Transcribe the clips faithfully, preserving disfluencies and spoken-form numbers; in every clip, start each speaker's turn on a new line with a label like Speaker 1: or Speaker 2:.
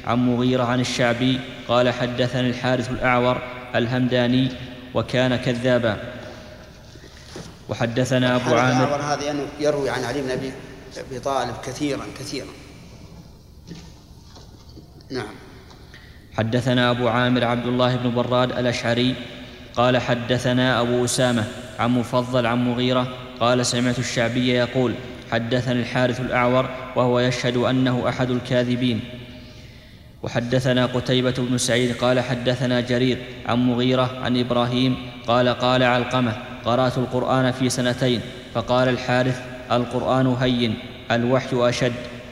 Speaker 1: عن مغيرة عن الشعبي قال حدثني الحارث الأعور الهمداني وكان كذابا. وحدثنا أبو عامر
Speaker 2: هذا أنه يروي عن علي بن أبي طالب كثيرا كثيرا. نعم.
Speaker 1: حدثنا أبو عامر عبد الله بن براد الأشعري قال حدثنا أبو أسامة عن مفضل عن مغيرة قال سمعت الشعبي يقول حدثني الحارث الأعور وهو يشهد أنه أحد الكاذبين. وحدثنا قتيبة بن سعيد قال حدثنا جرير عن مغيرة عن إبراهيم قال قال علقمة قرأت القرآن في سنتين. فقال الحارث القرآن هين الوحي أشد.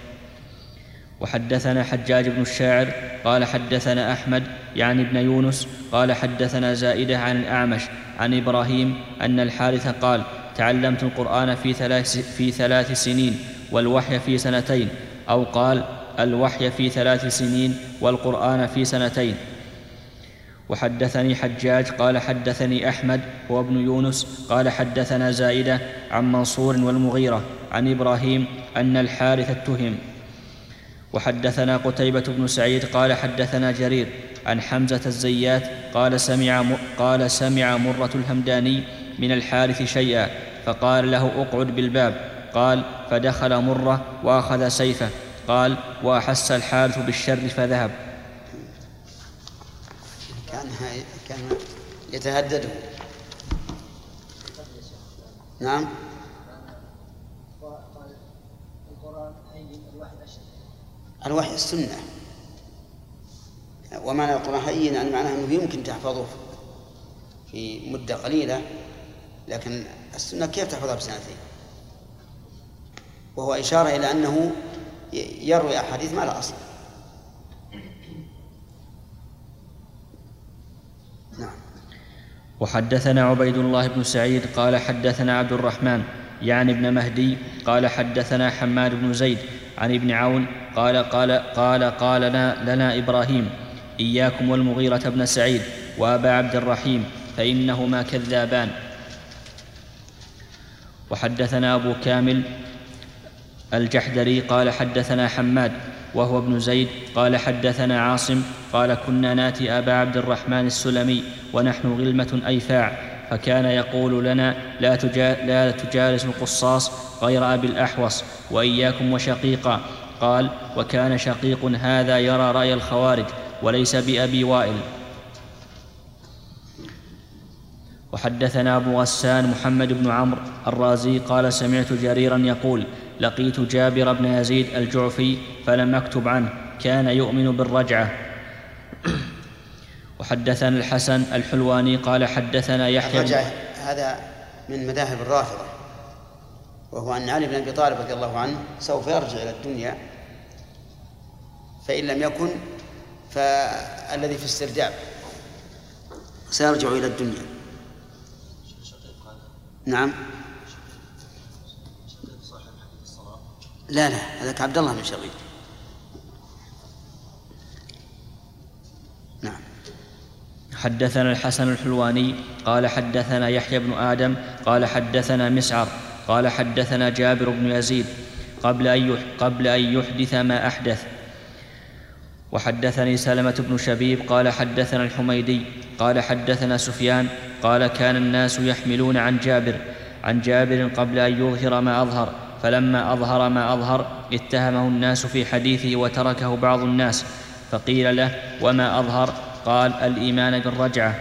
Speaker 1: وحدثنا حجاج بن الشاعر قال حدثنا أحمد يعني ابن يونس قال حدثنا زائدة عن الأعمش عن إبراهيم أن الحارث قال تعلمت القرآن في ثلاث, في ثلاث سنين والوحي في سنتين، أو قال الوحي في ثلاث سنين والقرآن في سنتين. وحدثني حجاج قال حدثني أحمد هو ابن يونس قال حدثنا زائدة عن منصور والمغيرة عن إبراهيم أن الحارث اتهم. وحدثنا قتيبة بن سعيد قال حدثنا جرير عن حمزة الزيات قال سمع, قال سمع مرة الهمداني من الحارث شيئا فقال له اقعد بالباب. قال فدخل مرة وأخذ سيفه. قال وأحس الحارث بالشر فذهب.
Speaker 2: كان, كان يتهدده. نعم. الوحي السنة، ومعنى القرآن هين يعني معناه أنه يمكن تحفظه في مدة قليلة، لكن السنة كيف تحفظها بسنتين؟ وهو إشارة إلى أنه يروي أحاديث ما لا أصل. نعم.
Speaker 1: وحدثنا عبيد الله بن سعيد قال حدثنا عبد الرحمن يعني ابن مهدي قال حدثنا حماد بن زيد عن ابن عون قال قال قال قال لنا, لنا إبراهيم إياكم والمغيرة بن سعيد وأبا عبد الرحيم فإنهما كذابان. وحدثنا أبو كامل الجحدري قال حدثنا حماد وهو ابن زيد قال حدثنا عاصم قال كنا ناتي أبا عبد الرحمن السلمي ونحن غلمة أيفاع فكان يقول لنا لا, تجا لا تجالس القصاص غير أبي الأحوص وإياكم وشقيقا. قال وكان شقيق هذا يرى رأي الخوارج وليس بأبي وائل. وحدثنا أبو غسان محمد بن عمرو الرازي قال سمعت جريرا يقول لقيت جابر بن يزيد الجعفي فلم أكتب عنه كان يؤمن بالرجعة. وحدثنا الحسن الحلواني قال حدثنا يحيى
Speaker 2: الرجعة هذا من مذاهب الرافضة، وهو أن علي بن أبي طالب رضي الله عنه سوف يرجع إلى الدنيا، فإن لم يكن فالذي في استرداد سيرجع إلى الدنيا. نعم. لا لا هذاك عبد الله بن شقيق. نعم.
Speaker 1: حدثنا الحسن الحلواني قال حدثنا يحيى بن آدم قال حدثنا مسعر قال حدثنا جابر بن يزيد قبل أن قبل أن يحدث ما أحدث. وحدثني سلمة بن شبيب قال حدثنا الحميدي قال حدثنا سفيان قال كان الناس يحملون عن جابر عن جابر قبل أن يظهر ما أظهر، فلما أظهر ما أظهر اتهمه الناس في حديثه وتركه بعض الناس، فقيل له وما أظهر؟ قال الإيمان بالرجعة.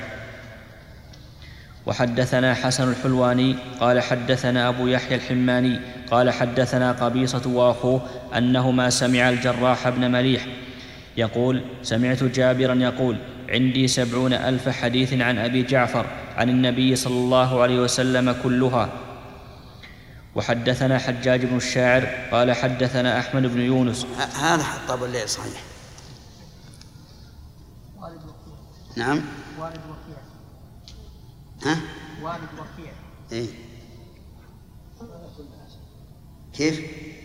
Speaker 1: وحدثنا حسن الحلواني قال حدثنا أبو يحيى الحماني قال حدثنا قبيصة وأخوه أنهما سمع الجراح بن مليح يقول سمعت جابرا يقول عندي سبعون ألف حديث عن أبي جعفر عن النبي صلى الله عليه وسلم كلها. وحدثنا حجاج بن الشاعر قال حدثنا أحمد بن يونس.
Speaker 2: هذا حطاب الليل صحيح. نعم.
Speaker 3: والد وكيع.
Speaker 2: ها؟
Speaker 3: والد وكيع.
Speaker 2: إيه؟ كيف؟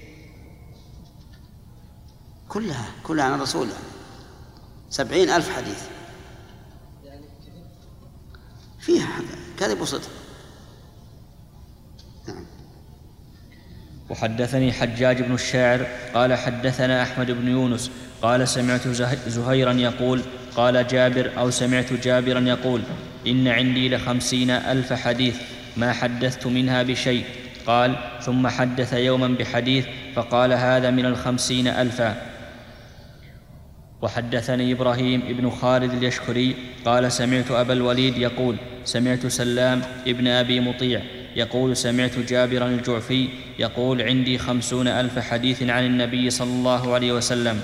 Speaker 2: كلها كلها عن رسول الله سبعين ألف حديث فيها كذب وصدق. نعم.
Speaker 1: وحدثني حجاج بن الشاعر قال حدثنا أحمد بن يونس قال سمعت زهيرا يقول قال جابر أو سمعت جابرا يقول إن عندي لخمسين ألف حديث ما حدثت منها بشيء. قال ثم حدث يوما بحديث فقال هذا من الخمسين ألفا. وحدثني إبراهيم ابن خالد اليشكري قال سمعت أبا الوليد يقول سمعت سلام ابن أبي مطيع يقول سمعت جابرا الجعفي يقول عندي خمسون ألف حديث عن النبي صلى الله عليه وسلم.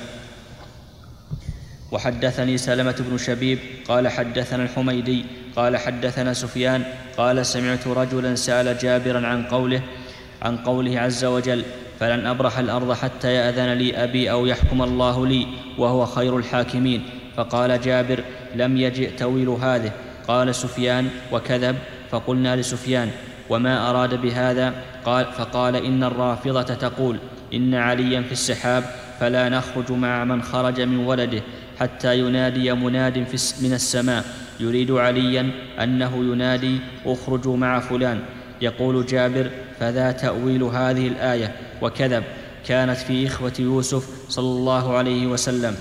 Speaker 1: وحدثني سلمة بن شبيب قال حدثنا الحميدي قال حدثنا سفيان قال سمعت رجلا سأل جابرا عن قوله عن قوله عز وجل فلن أبرح الأرض حتى يأذن لي أبي أو يحكم الله لي وهو خير الحاكمين. فقال جابر لم يجئ تأويل هذه. قال سفيان وكذب. فقلنا لسفيان وما أراد بهذا؟ قال فقال إن الرافضة تقول إن عليا في السحاب فلا نخرج مع من خرج من ولده حتى ينادي مناد من السماء يريد عليا أنه ينادي اخرجوا مع فلان. يقول جابر فذا تأويل هذه الآية وكذب كانت في إخوة يوسف صلى الله عليه وسلم.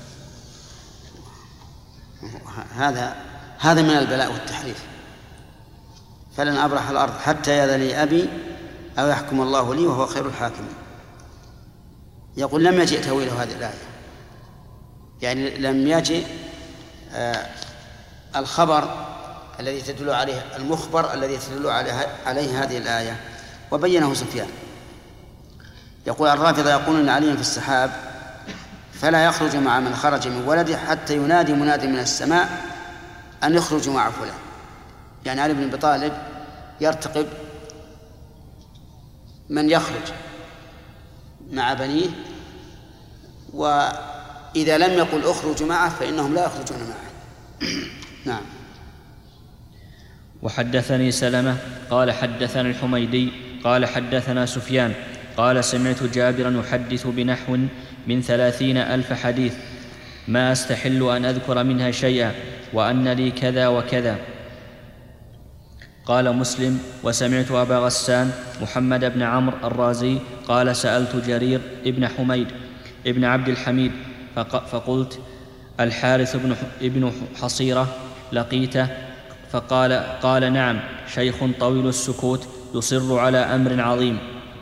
Speaker 2: هذا هذا من البلاء والتحريف. فلن أبرح الأرض حتى يأذن لي أبي أو يحكم الله لي وهو خير الحاكمين. يقول لم يجئ تأويل هذه الآية، يعني لم يجئ آه الخبر الذي تدل عليه المخبر الذي تدل عليه, عليه هذه الآية. وبينه سفيان. يقول الرافضة يقولون إن عليا في السحاب فلا يخرج مع من خرج من ولده حتى ينادي مناد من السماء أن يخرجوا مع فلان. يعني علي بن أبي طالب يرتقب من يخرج مع بنيه، وإذا لم يقل اخرجوا معه فإنهم لا يخرجون معه. نعم.
Speaker 1: وحدثني سلمة قال حدثنا الحميدي قال حدثنا سفيان قال سمعت جابرا يحدث بنحو من ثلاثين ألف حديث ما أستحل أن أذكر منها شيئا وأن لي كذا وكذا. قال مسلم وسمعت أبا غسان محمد بن عمرو الرازي قال سألت جرير ابن حميد ابن عبد الحميد فقلت الحارث ابن حصيرة لقيته؟ فقال قال نعم شيخ طويل السكوت يصر على أمر عظيم.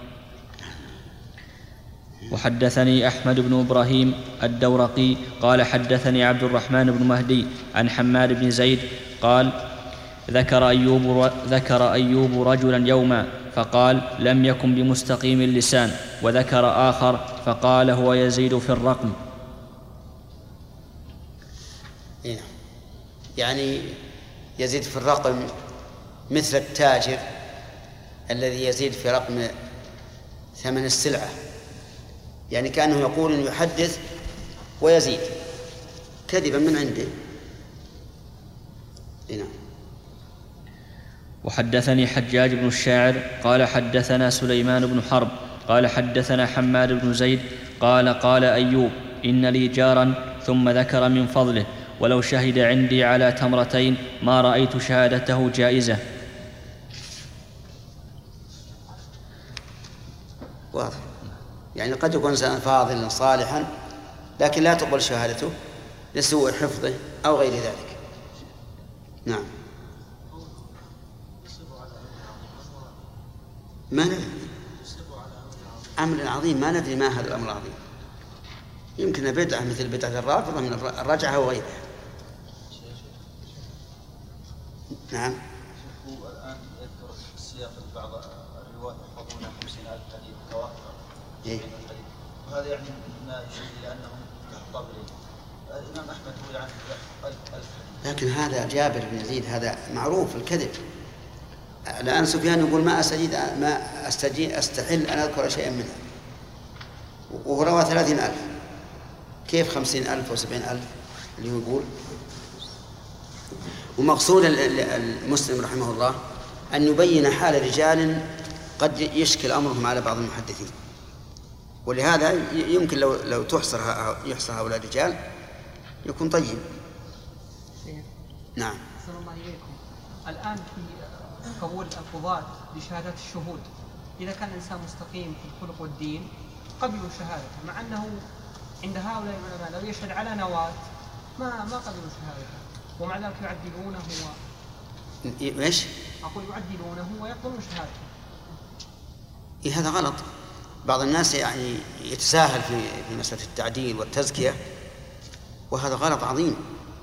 Speaker 1: وحدثني أحمد بن إبراهيم الدورقي قال حدثني عبد الرحمن بن مهدي عن حماد بن زيد قال ذكر أيوب, ذكر أيوب رجلا يوما فقال لم يكن بمستقيم اللسان، وذكر آخر فقال هو يزيد في الرقم.
Speaker 2: يعني يزيد في الرقم مثل التاجر الذي يزيد في رقم ثمن السلعة، يعني كأنه يقول إنه يحدث ويزيد كذبا من عنده. هنا.
Speaker 1: وحدثني حجاج بن الشاعر قال حدثنا سليمان بن حرب قال حدثنا حماد بن زيد قال قال أيوب إن لي جارا ثم ذكر من فضله ولو شهد عندي على تمرتين ما رأيت شهادته جائزة.
Speaker 2: واضح. يعني قد يكون إنسان فاضلا صالحا لكن لا تقبل شهادته لسوء حفظه أو غير ذلك. نعم. ما ندري أمر عظيم، ما ندري ما هذا الأمر العظيم. يمكن بدعة مثل بدعة الرافضة من الرجعة وغيرها. نعم.
Speaker 4: الآن يذكر السياق بعض الرواة يحفظون خمسين ألف حديث تواتر.
Speaker 2: إيه.
Speaker 4: وهذا يعني ما يشير إلى أنهم يحفظ إليه. الإمام أحمد هو يعني ألف ألف حديث.
Speaker 2: لكن هذا جابر بن يزيد هذا معروف الكذب. الآن سفيان يقول ما أستجيد ما أستجيد أستحل أن أذكر شيئا منه، وهو روى ثلاثين ألف. كيف خمسين ألف وسبعين ألف اللي يقول؟ ومقصود المسلم رحمه الله أن يبين حال رجال قد يشكل أمرهم على بعض المحدثين، ولهذا يمكن لو لو تحصر يحصر هؤلاء الرجال يكون طيب. نعم.
Speaker 3: أحسن الله إليكم. الآن في قبول القضاة لشهادة الشهود إذا كان الإنسان مستقيم في الخلق والدين قبلوا شهادته، مع أنه عند هؤلاء العلماء لو يشهد على نواة ما ما قبلوا شهادته، ومع ذلك يعدلونه و...
Speaker 2: إيش؟
Speaker 3: أقول يعدلونه ويقبلون شهادته.
Speaker 2: إيه هذا غلط. بعض الناس يعني يتساهل في في مسألة التعديل والتزكية، وهذا غلط عظيم.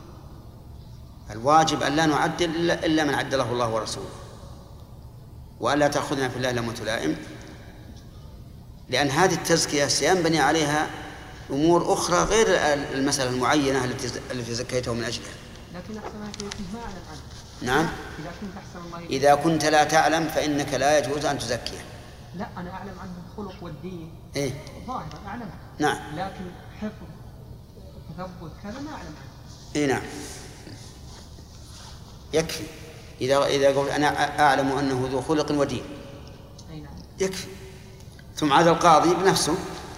Speaker 2: الواجب أن لا نعدل إلا من عدله الله ورسوله، وأن لا تأخذنا في الله لومة لائم، لأن هذه التزكية سينبني عليها أمور أخرى غير المسألة المعينة التي زكيته من أجلها.
Speaker 3: لكن أحسن ما يكون ما أعلم عنه.
Speaker 2: نعم.
Speaker 3: إذا كنت أحسن الله يكون.
Speaker 2: إذا كنت لا تعلم فإنك لا يجوز أن تزكيه.
Speaker 3: لا أنا أعلم عنه الخلق والدين.
Speaker 2: إيه.
Speaker 3: ظاهرا أعلم.
Speaker 2: نعم.
Speaker 3: لكن حفظ تثبت كذا ما أعلم عنه.
Speaker 2: إيه نعم. يكفي إذا إذا قلت أنا أعلم أنه ذو خلق ودين.
Speaker 3: أي نعم.
Speaker 2: يكفي. ثم عاد القاضي بنفسه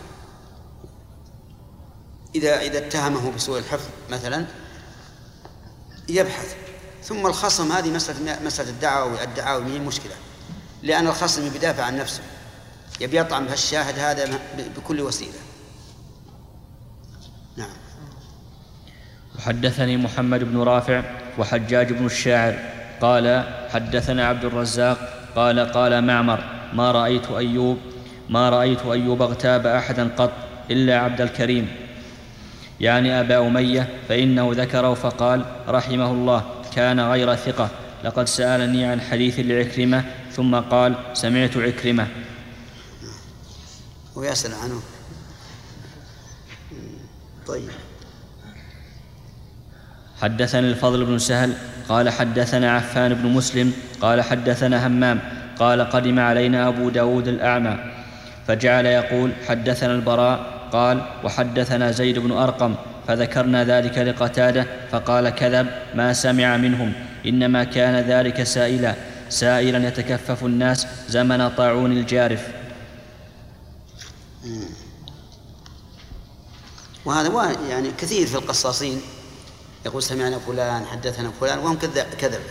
Speaker 2: إذا إذا اتهمه بسوء الحفظ مثلا يبحث. ثم الخصم هذه مسألة مسألة الدعوة الدعاوى هي مشكلة، لأن الخصم يدافع عن نفسه، يبي يطعن بهالشاهد هذا بكل وسيلة. نعم.
Speaker 1: وحدثني محمد بن رافع وحجاج بن الشاعر قال حدثنا عبد الرزاق قال قال معمر ما رأيت أيوب ما رأيت أيوب اغتاب أحدا قط إلا عبد الكريم، يعني أبا أمية، فإنه ذكره فقال رحمه الله كان غير ثقة، لقد سألني عن حديث لعكرمة ثم قال سمعت عكرمة.
Speaker 2: ويسأل عنه. طيب.
Speaker 1: حدثنا الفضل بن سهل قال حدثنا عفان بن مسلم قال حدثنا همام قال قدم علينا أبو داود الأعمى فجعل يقول حدثنا البراء قال وحدثنا زيد بن أرقم، فذكرنا ذلك لقتادة فقال كذب ما سمع منهم، إنما كان ذلك سائلا سائلا يتكفف الناس زمن طاعون الجارف.
Speaker 2: وهذا يعني كثير في القصاصين يقول سمعنا فلان حدثنا فلان وهم كذب.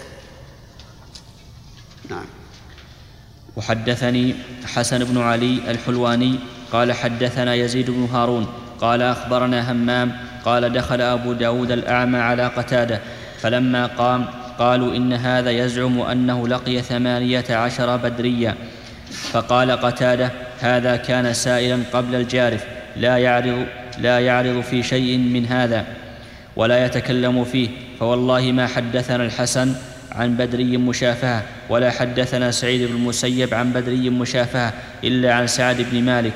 Speaker 2: نعم.
Speaker 1: وحدثني حسن بن علي الحلواني قال حدثنا يزيد بن هارون قال أخبرنا همام قال دخل أبو داود الأعمى على قتادة فلما قام قالوا إن هذا يزعم أنه لقي ثمانية عشر بدريا، فقال قتادة هذا كان سائلا قبل الجارف لا يعرض, لا يعرض في شيء من هذا ولا يتكلم فيه، فوالله ما حدثنا الحسن عن بدري مشافهة ولا حدثنا سعيد بن المسيب عن بدري مشافهة إلا عن سعد بن مالك.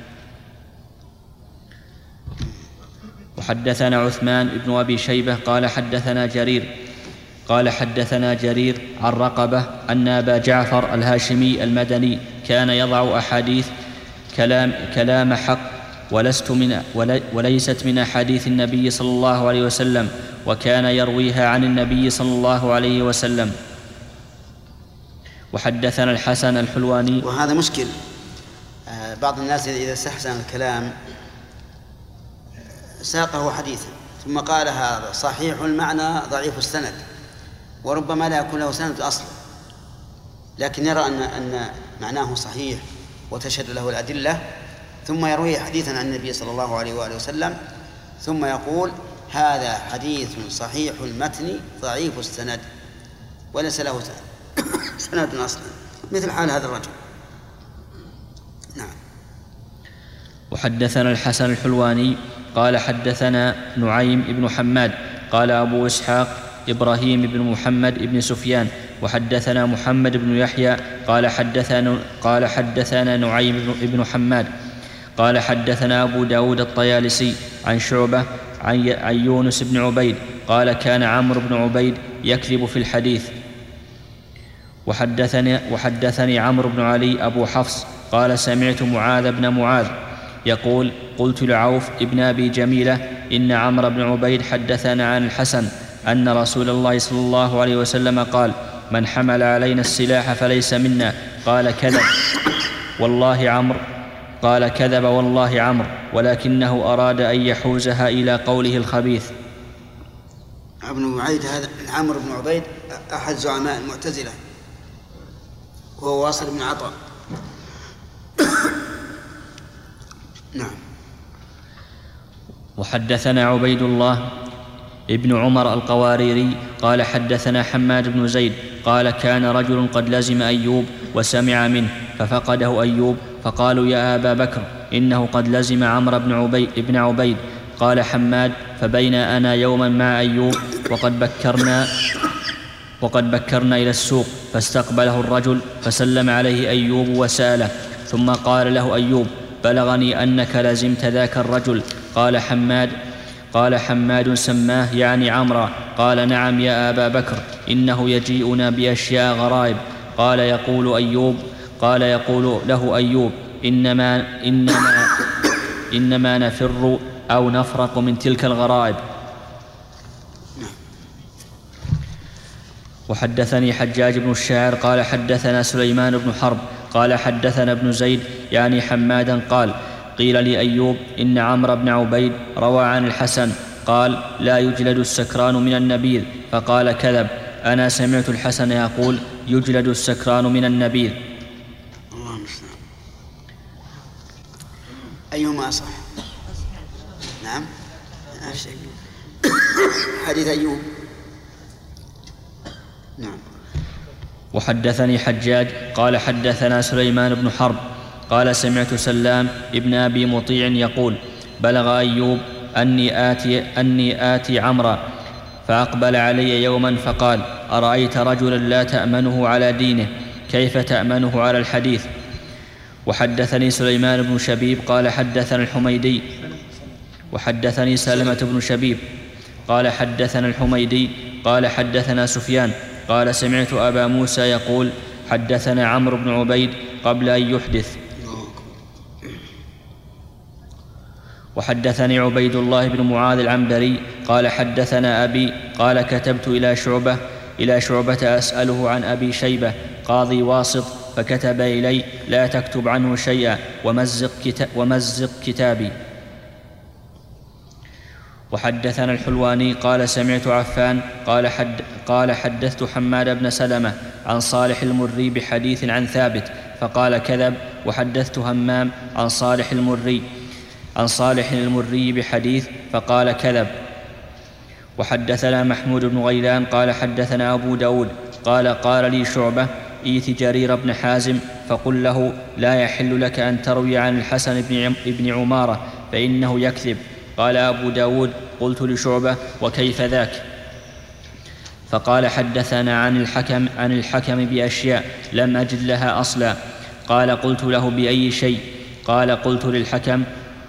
Speaker 1: وحدثنا عثمان بن أبي شيبة قال حدثنا جرير قال حدثنا جرير عن رقبة أن أبا جعفر الهاشمي المدني كان يضع أحاديث كلام, كلام حق ولست من وليست من أحاديث النبي صلى الله عليه وسلم، وكان يرويها عن النبي صلى الله عليه وسلم. وحدثنا الحسن الحلواني.
Speaker 2: وهذا مشكل. بعض الناس إذا استحسن الكلام ساقه حديثا ثم قال هذا صحيح المعنى ضعيف السند، وربما لا يكون له سند أصلا، لكن يرى أن أن معناه صحيح وتشهد له الأدلة، ثم يروي حديثا عن النبي صلى الله عليه وآله وسلم ثم يقول هذا حديث صحيح المتن ضعيف السند وليس له سند أصلا، مثل حال هذا الرجل. نعم.
Speaker 1: وحدثنا الحسن الحلواني قال حدثنا نعيم بن حماد قال أبو إسحاق إبراهيم بن محمد بن سفيان وحدثنا محمد بن يحيى قال حدثنا, قال حدثنا نعيم بن حماد قال حدثنا أبو داود الطيالسي عن شعبة عن يونس بن عبيد قال كان عمرو بن عبيد يكذب في الحديث. وحدثني, وحدثني عمرو بن علي أبو حفص قال سمعت معاذ بن معاذ يقول قلت لعوف ابن أبي جميلة إن عمرو بن عبيد حدثنا عن الحسن أن رسول الله صلى الله عليه وسلم قال من حمل علينا السلاح فليس منا. قال كذب والله عمرو قال كذب والله عمرو ولكنه أراد أن يحوزها إلى قوله الخبيث.
Speaker 2: ابن عبيد هذا عمرو بن عبيد أحد زعماء المعتزلة وهو واصل بن عطاء نعم.
Speaker 1: وحدثنا عبيد الله ابن عمر القواريري قال حدثنا حماد بن زيد قال كان رجل قد لزم أيوب وسمع منه ففقده أيوب فقالوا يا أبا بكر إنه قد لزم عمرو بن عبيد, بن عبيد. قال حماد فبين أنا يوما مع أيوب وقد بكرنا وقد بكرنا إلى السوق فاستقبله الرجل فسلم عليه أيوب وسأله ثم قال له أيوب بلغني أنك لزمت ذاك الرجل. قال حماد قال حماد سماه يعني عمرا. قال نعم يا أبا بكر إنه يجيئنا بأشياء غرائب. قال يقول أيوب قال يقول له أيوب إنما, إنما, إنما نفر أو نفرق من تلك الغرائب. وحدثني حجاج بن الشاعر قال حدثنا سليمان بن حرب قال حدثنا ابن زيد يعني حمادا قال قيل لي أيوب إن عمرو بن عبيد روى عن الحسن قال لا يجلد السكران من النبيذ. فقال كذب أنا سمعت الحسن يقول يجلد السكران من النبيذ.
Speaker 2: الله المستعان. أيهما أصح؟ نعم حديث أيوب. نعم.
Speaker 1: وحدثني حجاج قال حدثنا سليمان بن حرب قال سمعت سلام ابن أبي مطيع يقول بلغ أيوب أني آتي, أني آتي عمرا فأقبل علي يوما فقال أرأيت رجلا لا تأمنه على دينه كيف تأمنه على الحديث. وحدثني سليمان بن شبيب قال حدثنا الحميدي وحدثني سلمة بن شبيب قال حدثنا الحميدي قال حدثنا سفيان قال سمعت أبا موسى يقول حدثنا عمرو بن عبيد قبل أن يحدث. وحدثني عبيد الله بن معاذ العنبري قال حدثنا أبي قال كتبت إلى شعبة إلى شعبة أسأله عن أبي شيبة قاضي واسط فكتب إلي لا تكتب عنه شيئا ومزق, كتا ومزق كتابي. وحدثنا الحلواني قال سمعت عفان قال, حد قال حدثت حماد بن سلمة عن صالح المري بحديث عن ثابت فقال كذب. وحدثت همام عن صالح المري عن صالح المري بحديث فقال كذب. وحدثنا محمود بن غيلان قال حدثنا أبو داود قال قال لي شعبة إيت جرير بن حازم فقل له لا يحل لك أن تروي عن الحسن بن عمارة فإنه يكذب. قال أبو داود قلت لشعبة وكيف ذاك؟ فقال حدثنا عن الحكم, عن الحكم بأشياء لم أجد لها أصلا. قال قلت له بأي شيء؟ قال قلت للحكم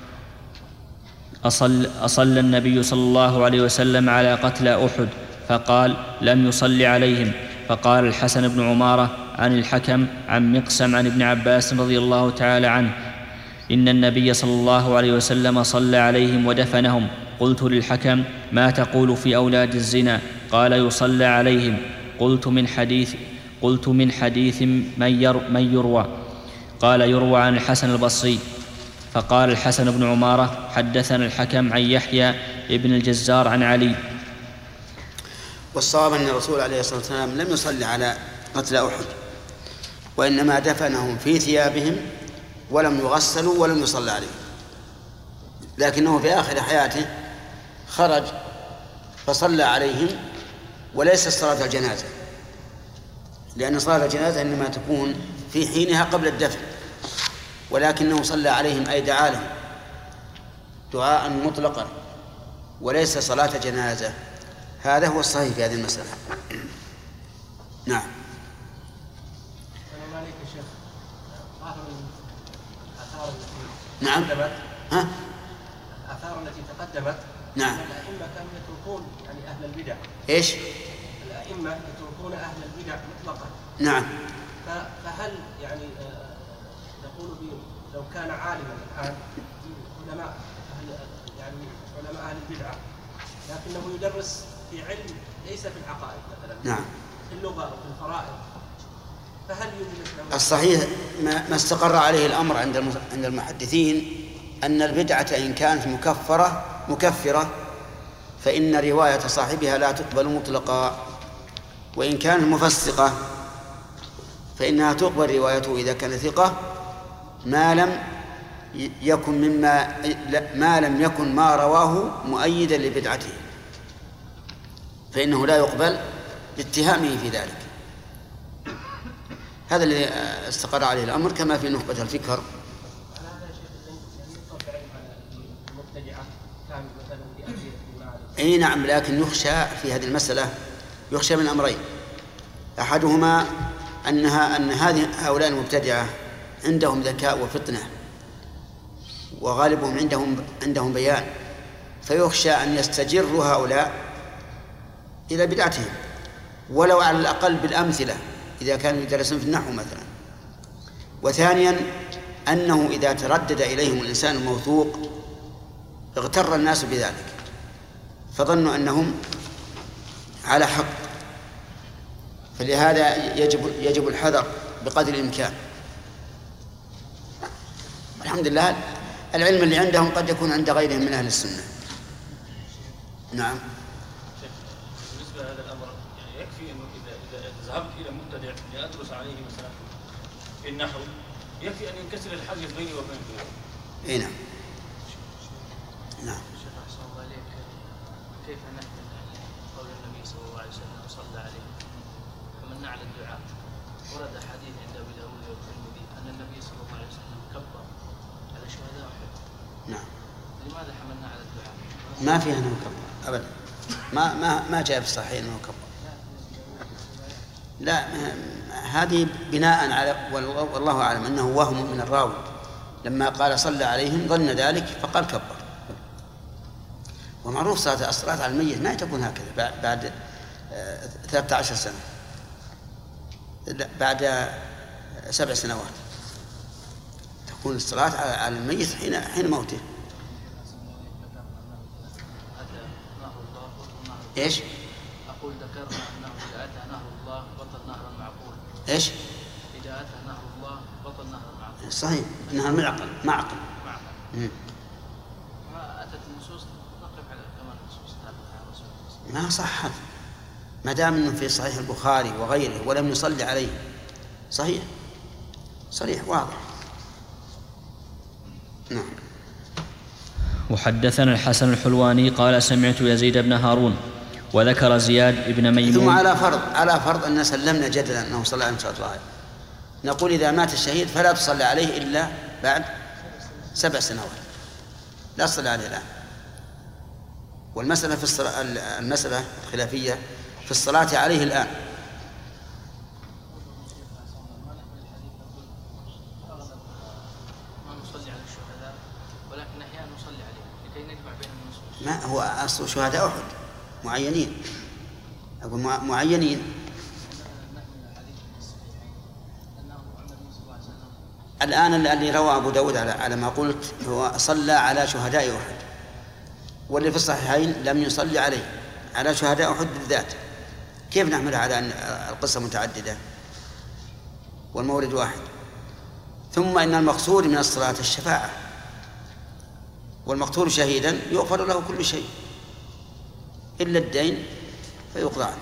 Speaker 1: أصل, أصل النبي صلى الله عليه وسلم على قتلى أحد؟ فقال لم يصل عليهم. فقال الحسن بن عمارة عن الحكم عن مقسم عن ابن عباس رضي الله تعالى عنه إن النبي صلى الله عليه وسلم صلى عليهم ودفنهم. قلت للحكم ما تقول في أولاد الزنا؟ قال يصلى عليهم. قلت من حديث قلت من حديث من, ير من يروى؟ قال يروى عن الحسن البصري. فقال الحسن بن عمارة حدثنا الحكم عن يحيى ابن الجزار عن علي.
Speaker 2: والصواب أن الرسول عليه الصلاة والسلام لم يصلي على قتل أحد وإنما دفنهم في ثيابهم ولم يغسلوا ولم يصلى عليهم، لكنه في آخر حياته خرج فصلى عليهم وليس صلاة الجنازة، لأن صلاة الجنازة إنما تكون في حينها قبل الدفن، ولكنه صلى عليهم أي دعا لهم دعاء مطلقا وليس صلاة جنازة. هذا هو الصحيح في هذه المسألة. نعم.
Speaker 5: السلام عليكم يا شيخ. ظاهر الآثار التي
Speaker 2: نعم.
Speaker 5: تقدمت
Speaker 2: ها؟
Speaker 5: الآثار التي تقدمت
Speaker 2: نعم.
Speaker 5: الأئمة كانوا يتركون يعني أهل البدع.
Speaker 2: إيش؟
Speaker 5: الأئمة يتركون أهل البدع مطلقا.
Speaker 2: نعم.
Speaker 5: فهل يعني نقول لو كان عالما الآن علماء أهل يعني علماء أهل البدعة لكنه يدرس في علم ليس في العقائد مثلا،
Speaker 2: نعم،
Speaker 5: في اللغة أو في الفرائض، فهل يوجد
Speaker 2: الصحيح ما استقر عليه الأمر عند عند المحدثين أن البدعة إن كانت مكفرة مكفرة فإن رواية صاحبها لا تقبل مطلقا، وإن كانت مفسقة فإنها تقبل روايته إذا كان ثقة ما لم يكن مما ما لم يكن ما رواه مؤيدا لبدعته، فإنه لا يقبل باتهامه في ذلك. هذا الذي استقر عليه الأمر كما في نخبة الفكر. أي نعم، لكن يخشى في هذه المسألة يخشى من أمرين: أحدهما أنها أن هذه هؤلاء المبتدعة عندهم ذكاء وفطنة، وغالبهم عندهم عندهم بيان، فيخشى أن يستجر هؤلاء إلى بدعتهم ولو على الأقل بالأمثلة إذا كانوا يدرسون في النحو مثلا. وثانيا أنه إذا تردد إليهم الإنسان الموثوق اغتر الناس بذلك فظنوا أنهم على حق، فلهذا يجب يجب الحذر بقدر الإمكان. الحمد لله العلم اللي عندهم قد يكون عند غيرهم من أهل السنة. نعم.
Speaker 6: بالنسبة لهذا الأمر يعني يكفي أنه إذا إذا ذهبت إلى مبتدع لأدرس عليه مثلا في النحو يكفي أن ينكسر الحاجز بيني وبينه.
Speaker 2: إيه نعم. نعم.
Speaker 7: شيخ أحسن الله إليك، كيف نحمل قول النبي صلى الله عليه وسلم صلى عليه فمن على الدعاء؟ ورد حديث عند أبي داود والترمذي أن النبي صلى الله عليه وسلم كبر على شهداء أحد.
Speaker 2: نعم.
Speaker 7: لماذا حملنا على الدعاء؟
Speaker 2: ما فيها أنه كبر أبدا، ما ما ما جاء في الصحيح أنه كبر. لا، هذه بناء على والله أعلم أنه وهم من الراوي، لما قال صلى عليهم ظن ذلك فقال كبر. ومعروف صلاة الصلاة على الميت ما تكون هكذا بعد ثلاثة عشر سنة، بعد سبع سنوات تكون الصلاة على الميت حين حين موته. ايش؟
Speaker 7: أقول ذكرنا أنه إذا أتى نهر الله بطل نهر المعقول.
Speaker 2: ايش؟
Speaker 7: إذا أتى نهر الله بطل نهر المعقول.
Speaker 2: صحيح، نهر معقل معقل.
Speaker 7: معقل. ما أتت النصوص نقف على كمان النصوص ثابتة عن رسول الله.
Speaker 2: ما صحت ما دام انه في صحيح البخاري وغيره ولم يصلي عليه. صحيح صريح واضح. نعم.
Speaker 1: وحدثنا الحسن الحلواني قال سمعت يزيد بن هارون وذكر زياد بن ميمون.
Speaker 2: ثم على فرض على فرض أن سلمنا جدلا أنه صلى عليه وسلم، نقول إذا مات الشهيد فلا تصلي عليه إلا بعد سبع سنوات، لا تصلي عليه الآن. والمسألة في الصلاة المسألة الخلافية في الصلاة عليه الآن. ما هو أصل شهداء أحد معينين، أقول معينين. الآن اللي روى أبو داود على على ما قلت هو صلى على شهداء أحد، واللي في الصحيحين لم يصلي عليه على شهداء أحد بالذات. كيف نحملها على أن القصة متعددة والمورد واحد؟ ثم إن المقصود من الصلاة الشفاعة، والمقتول شهيدا يغفر له كل شيء إلا الدين فيقضى عنه.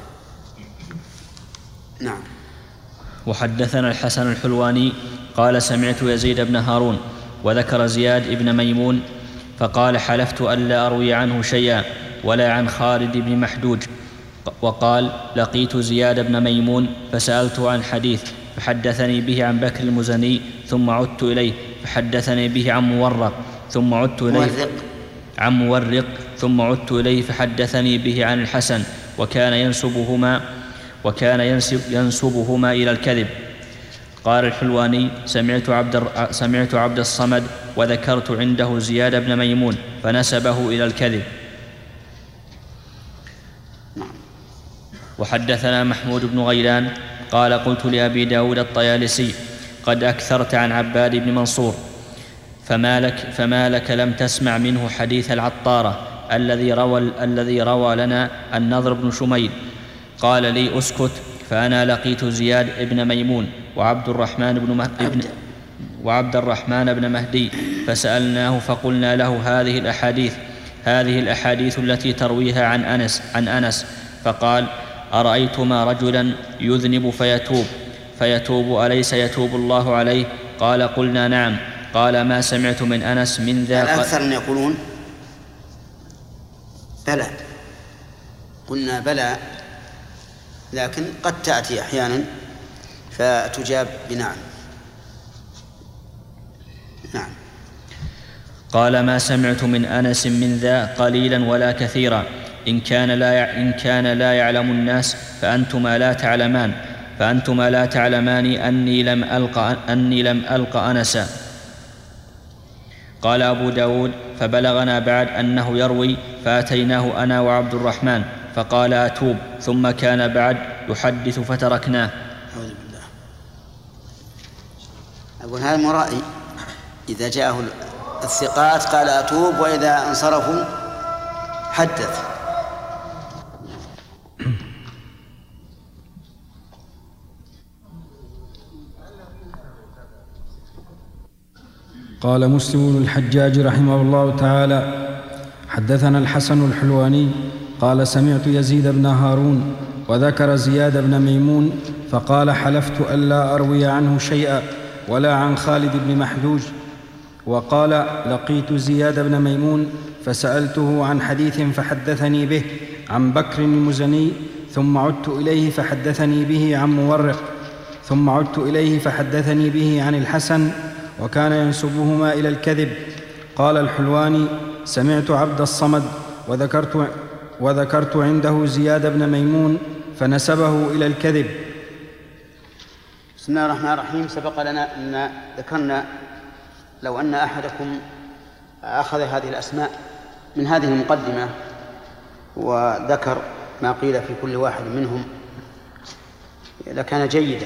Speaker 2: نعم.
Speaker 1: وحدثنا الحسن الحلواني قال سمعت يزيد بن هارون وذكر زياد بن ميمون فقال حلفت ألا أروي عنه شيئا ولا عن خالد بن محدوج. وقال لقيت زياد بن ميمون فسألته عن حديث فحدثني به عن بكر المزني ثم عدت إليه فحدثني به عن مورق ثم عدت إليه عن مورق ثم عدت إليه فحدثني به عن الحسن وكان ينسبهما وكان ينسب ينسبهما إلى الكذب. قال الحلواني سمعت عبد سمعت عبد الصمد وذكرت عنده زياد بن ميمون فنسبه إلى الكذب. وحدثنا محمود بن غيلان قال قلت لأبي داود الطيالسي قد أكثرت عن عباد بن منصور فما لك, فما لك لم تسمع منه حديث العطارة الذي روى, الذي روى لنا النضر بن شميل. قال لي أسكت، فأنا لقيت زياد بن ميمون وعبد الرحمن بن مهدي وعبد الرحمن بن مهدي فسألناه فقلنا له هذه الأحاديث هذه الأحاديث التي ترويها عن أنس عن أنس فقال أرأيتما رجلا يذنب فيتوب فيتوب أليس يتوب الله عليه؟ قال قلنا نعم. قال ما سمعت من أنس من ذا.
Speaker 2: الأكثر أن يقولون بلى، قلنا بلى، لكن قد تأتي أحيانا فتجاب بنعم. نعم.
Speaker 1: قال ما سمعت من أنس من ذا قليلا ولا كثيرا، إن كان لا يع... إن كان لا يعلم الناس فأنتما لا تعلمان فأنتما لا تعلمان أني لم ألق أني لم ألق أنسا. قال أبو داود فبلغنا بعد أنه يروي فأتيناه أنا وعبد الرحمن فقال أتوب، ثم كان بعد يحدث فتركناه.
Speaker 2: أعوذ بالله. أقول هذا مرائي، إذا جاءه الثقات قال أتوب، وإذا انصرفوا حدث.
Speaker 8: قال مسلم بن الحجاج رحمه الله تعالى: حدثنا الحسن الحلواني قال سمعت يزيد بن هارون وذكر زياد بن ميمون فقال حلفت ألا أروي عنه شيئا ولا عن خالد بن محجوج. وقال لقيت زياد بن ميمون فسألته عن حديث فحدثني به عن بكر المزني، ثم عدت إليه فحدثني به عن مورق، ثم عدت إليه فحدثني به عن الحسن، وكان ينسبهما إلى الكذب. قال الحلواني: سمعت عبد الصمد وذكرت, وذكرت عنده زياد بن ميمون فنسبه إلى الكذب.
Speaker 2: بسم الله الرحمن الرحيم. سبق لنا أن ذكرنا لو أن أحدكم أخذ هذه الأسماء من هذه المقدمة وذكر ما قيل في كل واحد منهم لكان جيدا،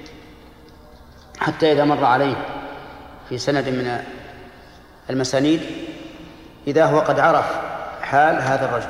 Speaker 2: حتى إذا مر عليه في سند من المسانيد إذا هو قد عرف حال هذا الرجل.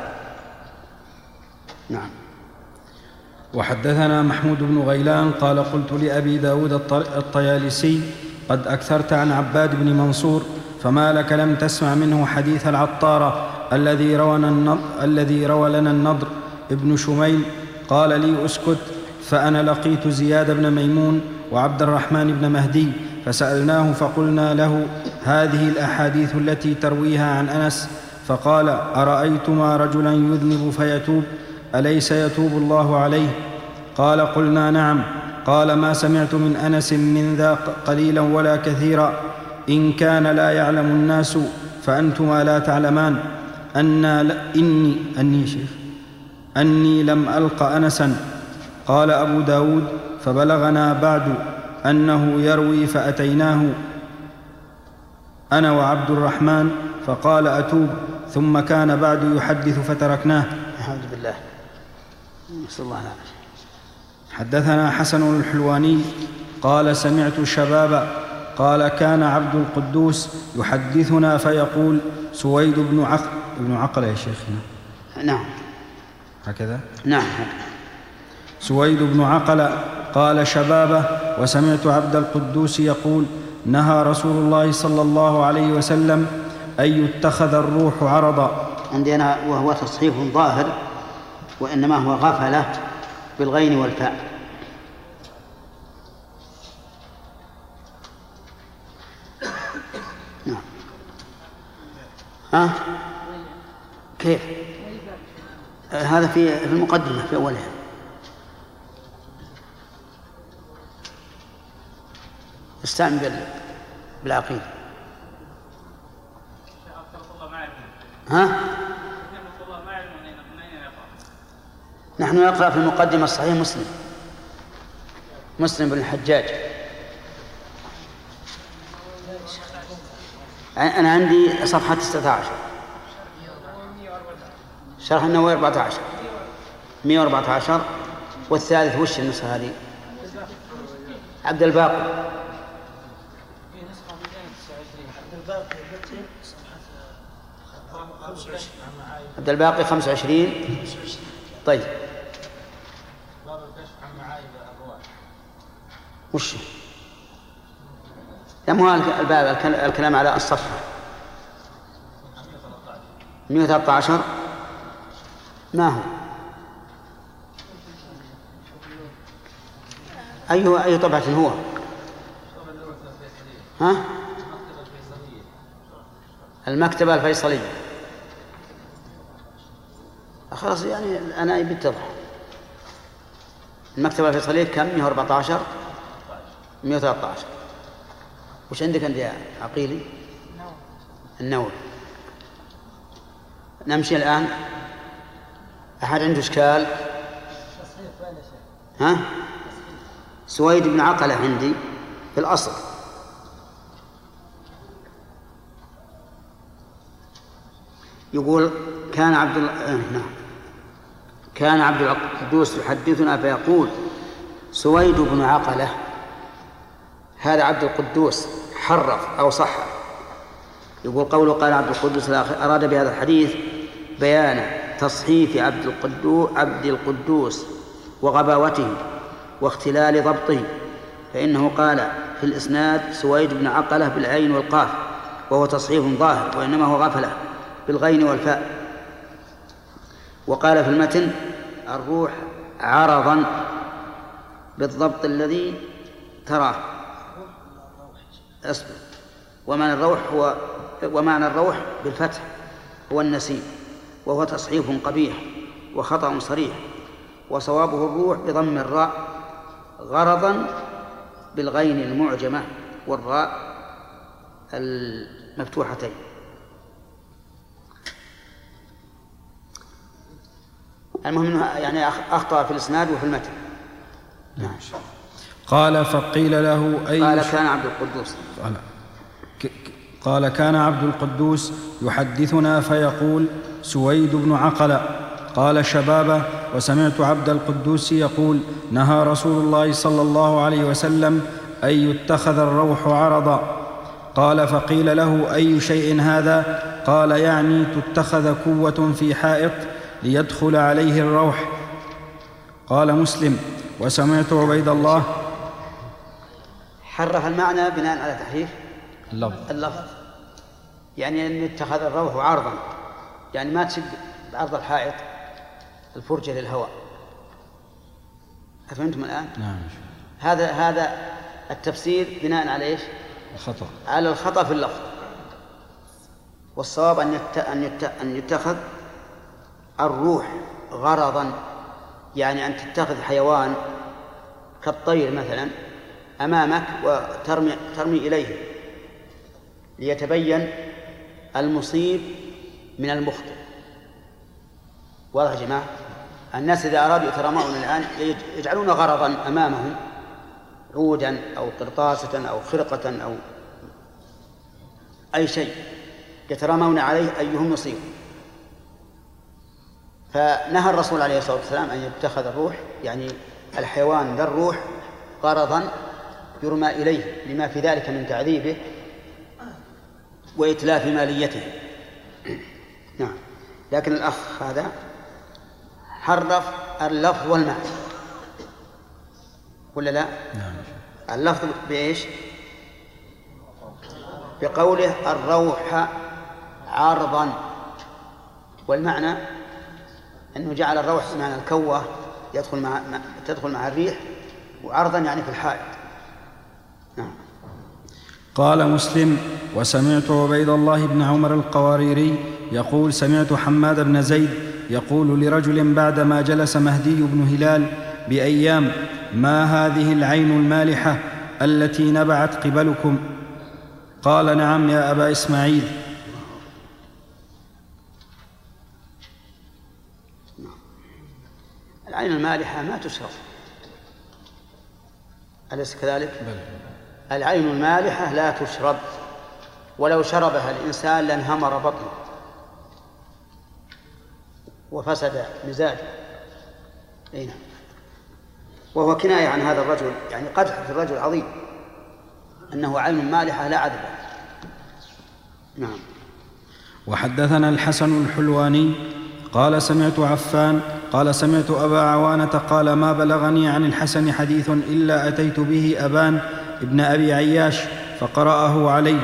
Speaker 2: نعم.
Speaker 8: وحدثنا محمود بن غيلان قال قلت لأبي داود الطيالسي: قد أكثرت عن عباد بن منصور، فما لك لم تسمع منه حديث العطارة الذي روى الذي روى لنا النضر ابن شميل. قال لي: أسكت. فأنا لقيت زياد بن ميمون وعبد الرحمن بن مهدي فسألناه فقلنا له: هذه الأحاديث التي ترويها عن أنس. فقال: أرأيتما رجلا يذنب فيتوب أليس يتوب الله عليه؟ قال: قلنا نعم. قال: ما سمعت من أنس من ذا قليلا ولا كثيرا، إن كان لا يعلم الناس فأنتما لا تعلمان أن إني أني شيخ أني لم ألق أنسا. قال أبو داود: فبلغنا بعد أنه يروي فأتيناه أنا وعبد الرحمن فقال أتوب، ثم كان بعد يحدث فتركناه.
Speaker 2: الحمد لله. نسأل الله العافية.
Speaker 8: حدثنا حسن الحلواني قال سمعت شبابا قال كان عبد القدوس يحدثنا فيقول: سويد بن عقل ابن عقل يا شيخنا.
Speaker 2: نعم
Speaker 8: هكذا.
Speaker 2: نعم.
Speaker 8: سويد بن عقل قال شبابه: وسمعت عبد القدوس يقول: نهى رسول الله صلى الله عليه وسلم أن يتخذ الروح عرضا.
Speaker 2: عندي أنا وهو تصحيح ظاهر، وإنما هو غفلة بالغين والفاء. نعم. ها؟ كيف؟ هذا في المقدمة في أولها. استعمل بالعقيدة. ها؟ نحن نقرأ في المقدمة الصحيح مسلم مسلم بن الحجاج. أنا عندي صفحة تسعة عشر، شرح النووي أربعة عشر مئة وأربعة عشر. والثالث وش النسخة هذه؟ عبد الباقي. عبد الباقي خمسة وعشرين. طيب وش لم هو الباب الكلام على الصفحة مئة وثلاثة عشر. ما هو أي أي طبعة هو؟ ها؟ المكتبة الفيصلية. خلاص يعني أنا بتضح. المكتبة الفيصلية كم؟ مئة وأربعة عشر مئة وثلاثة عشر. وش عندك أنت يا عقيلي؟ النووي. نمشي الآن. أحد عنده إشكال؟ ها؟ سويد بن عقلة عندي في الأصل. يقول كان عبد ال... آه نعم. كان عبد القدوس يحدثنا فيقول سويد بن عقلة، هذا عبد القدوس حرف أو صح. يقول قوله قال عبد القدوس أراد بهذا الحديث بيان تصحيف عبد القدوس عبد القدوس وغباوته واختلال ضبطه، فإنه قال في الإسناد سويد بن عقلة بالعين والقاف وهو تصحيف ظاهر، وإنما هو غفلة بالغين والفاء. وقال في المتن الروح عرضا بالضبط الذي تراه. أصبر. ومعنى الروح هو ومعنى الروح بالفتح هو النسيم، وهو تصحيف قبيح وخطأ صريح، وصوابه الروح بضم الراء غرضا بالغين المعجمة والراء المفتوحتين. المهم أنه يعني أخطأ في الإسناد وفي المتن. نعم.
Speaker 8: قال فقيل له أي
Speaker 2: قال كان عبد القدوس
Speaker 8: قال, قال كان عبد القدوس يحدثنا فيقول سويد بن عقلة. قال شبابه وسمعت عبد القدوس يقول نهى رسول الله صلى الله عليه وسلم أن يتخذ الروح عرضا. قال فقيل له أي شيء هذا؟ قال يعني تتخذ كوة في حائط ليدخل عليه الروح. قال مسلم وسمعت عبيد الله.
Speaker 2: حرف المعنى بناء على تحريف
Speaker 8: اللفظ.
Speaker 2: اللفظ يعني أن يتخذ الروح عرضا، يعني ما تشد بعرض الحائط الفرجة للهواء. أفهمتم الآن؟
Speaker 8: نعم.
Speaker 2: هذا هذا التفسير بناء على إيش؟
Speaker 8: الخطأ.
Speaker 2: على الخطأ في اللفظ. والصواب أن يت... أن يت... أن يتخذ الروح غرضا، يعني أن تتخذ حيوان كالطير مثلا أمامك وترمي ترمي إليه ليتبين المصيب من المخطئ. واضح يا جماعة؟ الناس إذا أرادوا يترامون الآن يجعلون غرضا أمامهم عودا أو قرطاسة أو خرقة أو أي شيء يترامون عليه أيهم يصيب. فنهى الرسول عليه الصلاة والسلام أن يتخذ الروح يعني الحيوان ذا الروح غرضا يرمى إليه لما في ذلك من تعذيبه وإتلاف ماليته. نعم. لكن الأخ هذا حرف اللفظ والمعنى ولا لا؟
Speaker 8: نعم.
Speaker 2: اللفظ بإيش؟ بقوله الروح عرضا، والمعنى أنه جعل الروح بمعنى الكوة يدخل مع تدخل مع الريح، وعرضا يعني في الحائط. نعم.
Speaker 8: قال مسلم وسمعت عبيد الله بن عمر القواريري يقول سمعت حماد بن زيد يقول لرجل بعدما جلس مهدي بن هلال بأيام ما هذه العين المالحة التي نبعت قبلكم؟ قال نعم يا أبا إسماعيل.
Speaker 2: العين المالحة ما تشرب، أليس كذلك؟
Speaker 8: بل.
Speaker 2: العين المالحة لا تشرب، ولو شربها الإنسان لانهمر بطنه وفسد مزاجه. أين؟ وهو كناية عن هذا الرجل، يعني قدح في الرجل عظيم أنه عين مالحة لا عذب. نعم.
Speaker 8: وحدثنا الحسن الحلواني قال سمعت عفان قال سمعت أبا عوانة قال ما بلغني عن الحسن حديث إلا أتيت به أبان ابن أبي عياش فقرأه عليه.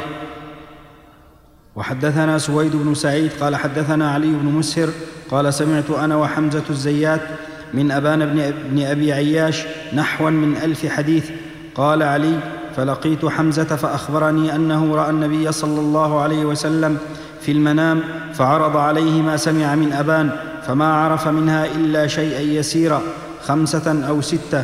Speaker 8: وحدثنا سويد بن سعيد قال حدثنا علي بن مسهر قال سمعت أنا وحمزة الزيات من أبان ابن أبي عياش نحوا من ألف حديث. قال علي فلقيت حمزة فأخبرني أنه رأى النبي صلى الله عليه وسلم في المنام فعرض عليه ما سمع من أبان فما عرف منها إلا شيئا يسيرا خمسة أو ستة.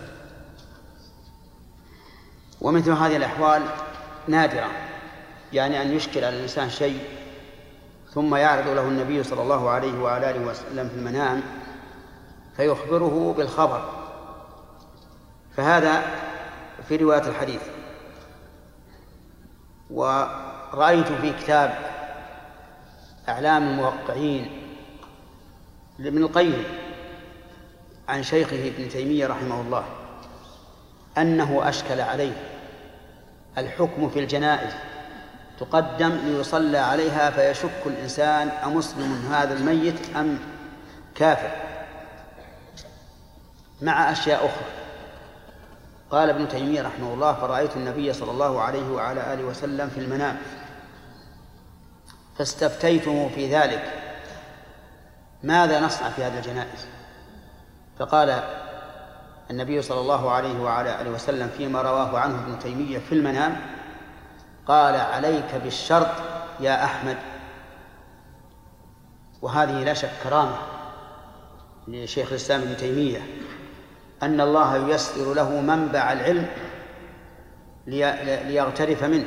Speaker 2: ومثل هذه الأحوال نادرة، يعني أن يشكل على الإنسان شيء ثم يعرض له النبي صلى الله عليه وعلى آله وسلم في المنام فيخبره بالخبر، فهذا في رواية الحديث. ورأيت في كتاب أعلام الموقعين لابن القيم عن شيخه ابن تيمية رحمه الله أنه أشكل عليه الحكم في الجنائز تقدم ليصلى عليها فيشك الإنسان أمسلم هذا الميت أم كافر، مع أشياء أخرى. قال ابن تيمية رحمه الله: فرأيت النبي صلى الله عليه وعلى آله وسلم في المنام فاستفتيته في ذلك ماذا نصنع في هذه الجنائز؟ فقال النبي صلى الله عليه وعلى آله وسلم فيما رواه عنه ابن تيمية في المنام: قال عليك بالشرط يا أحمد. وهذه لا شك كرامة لشيخ الإسلام ابن تيمية أن الله ييسر له منبع العلم ليغترف منه.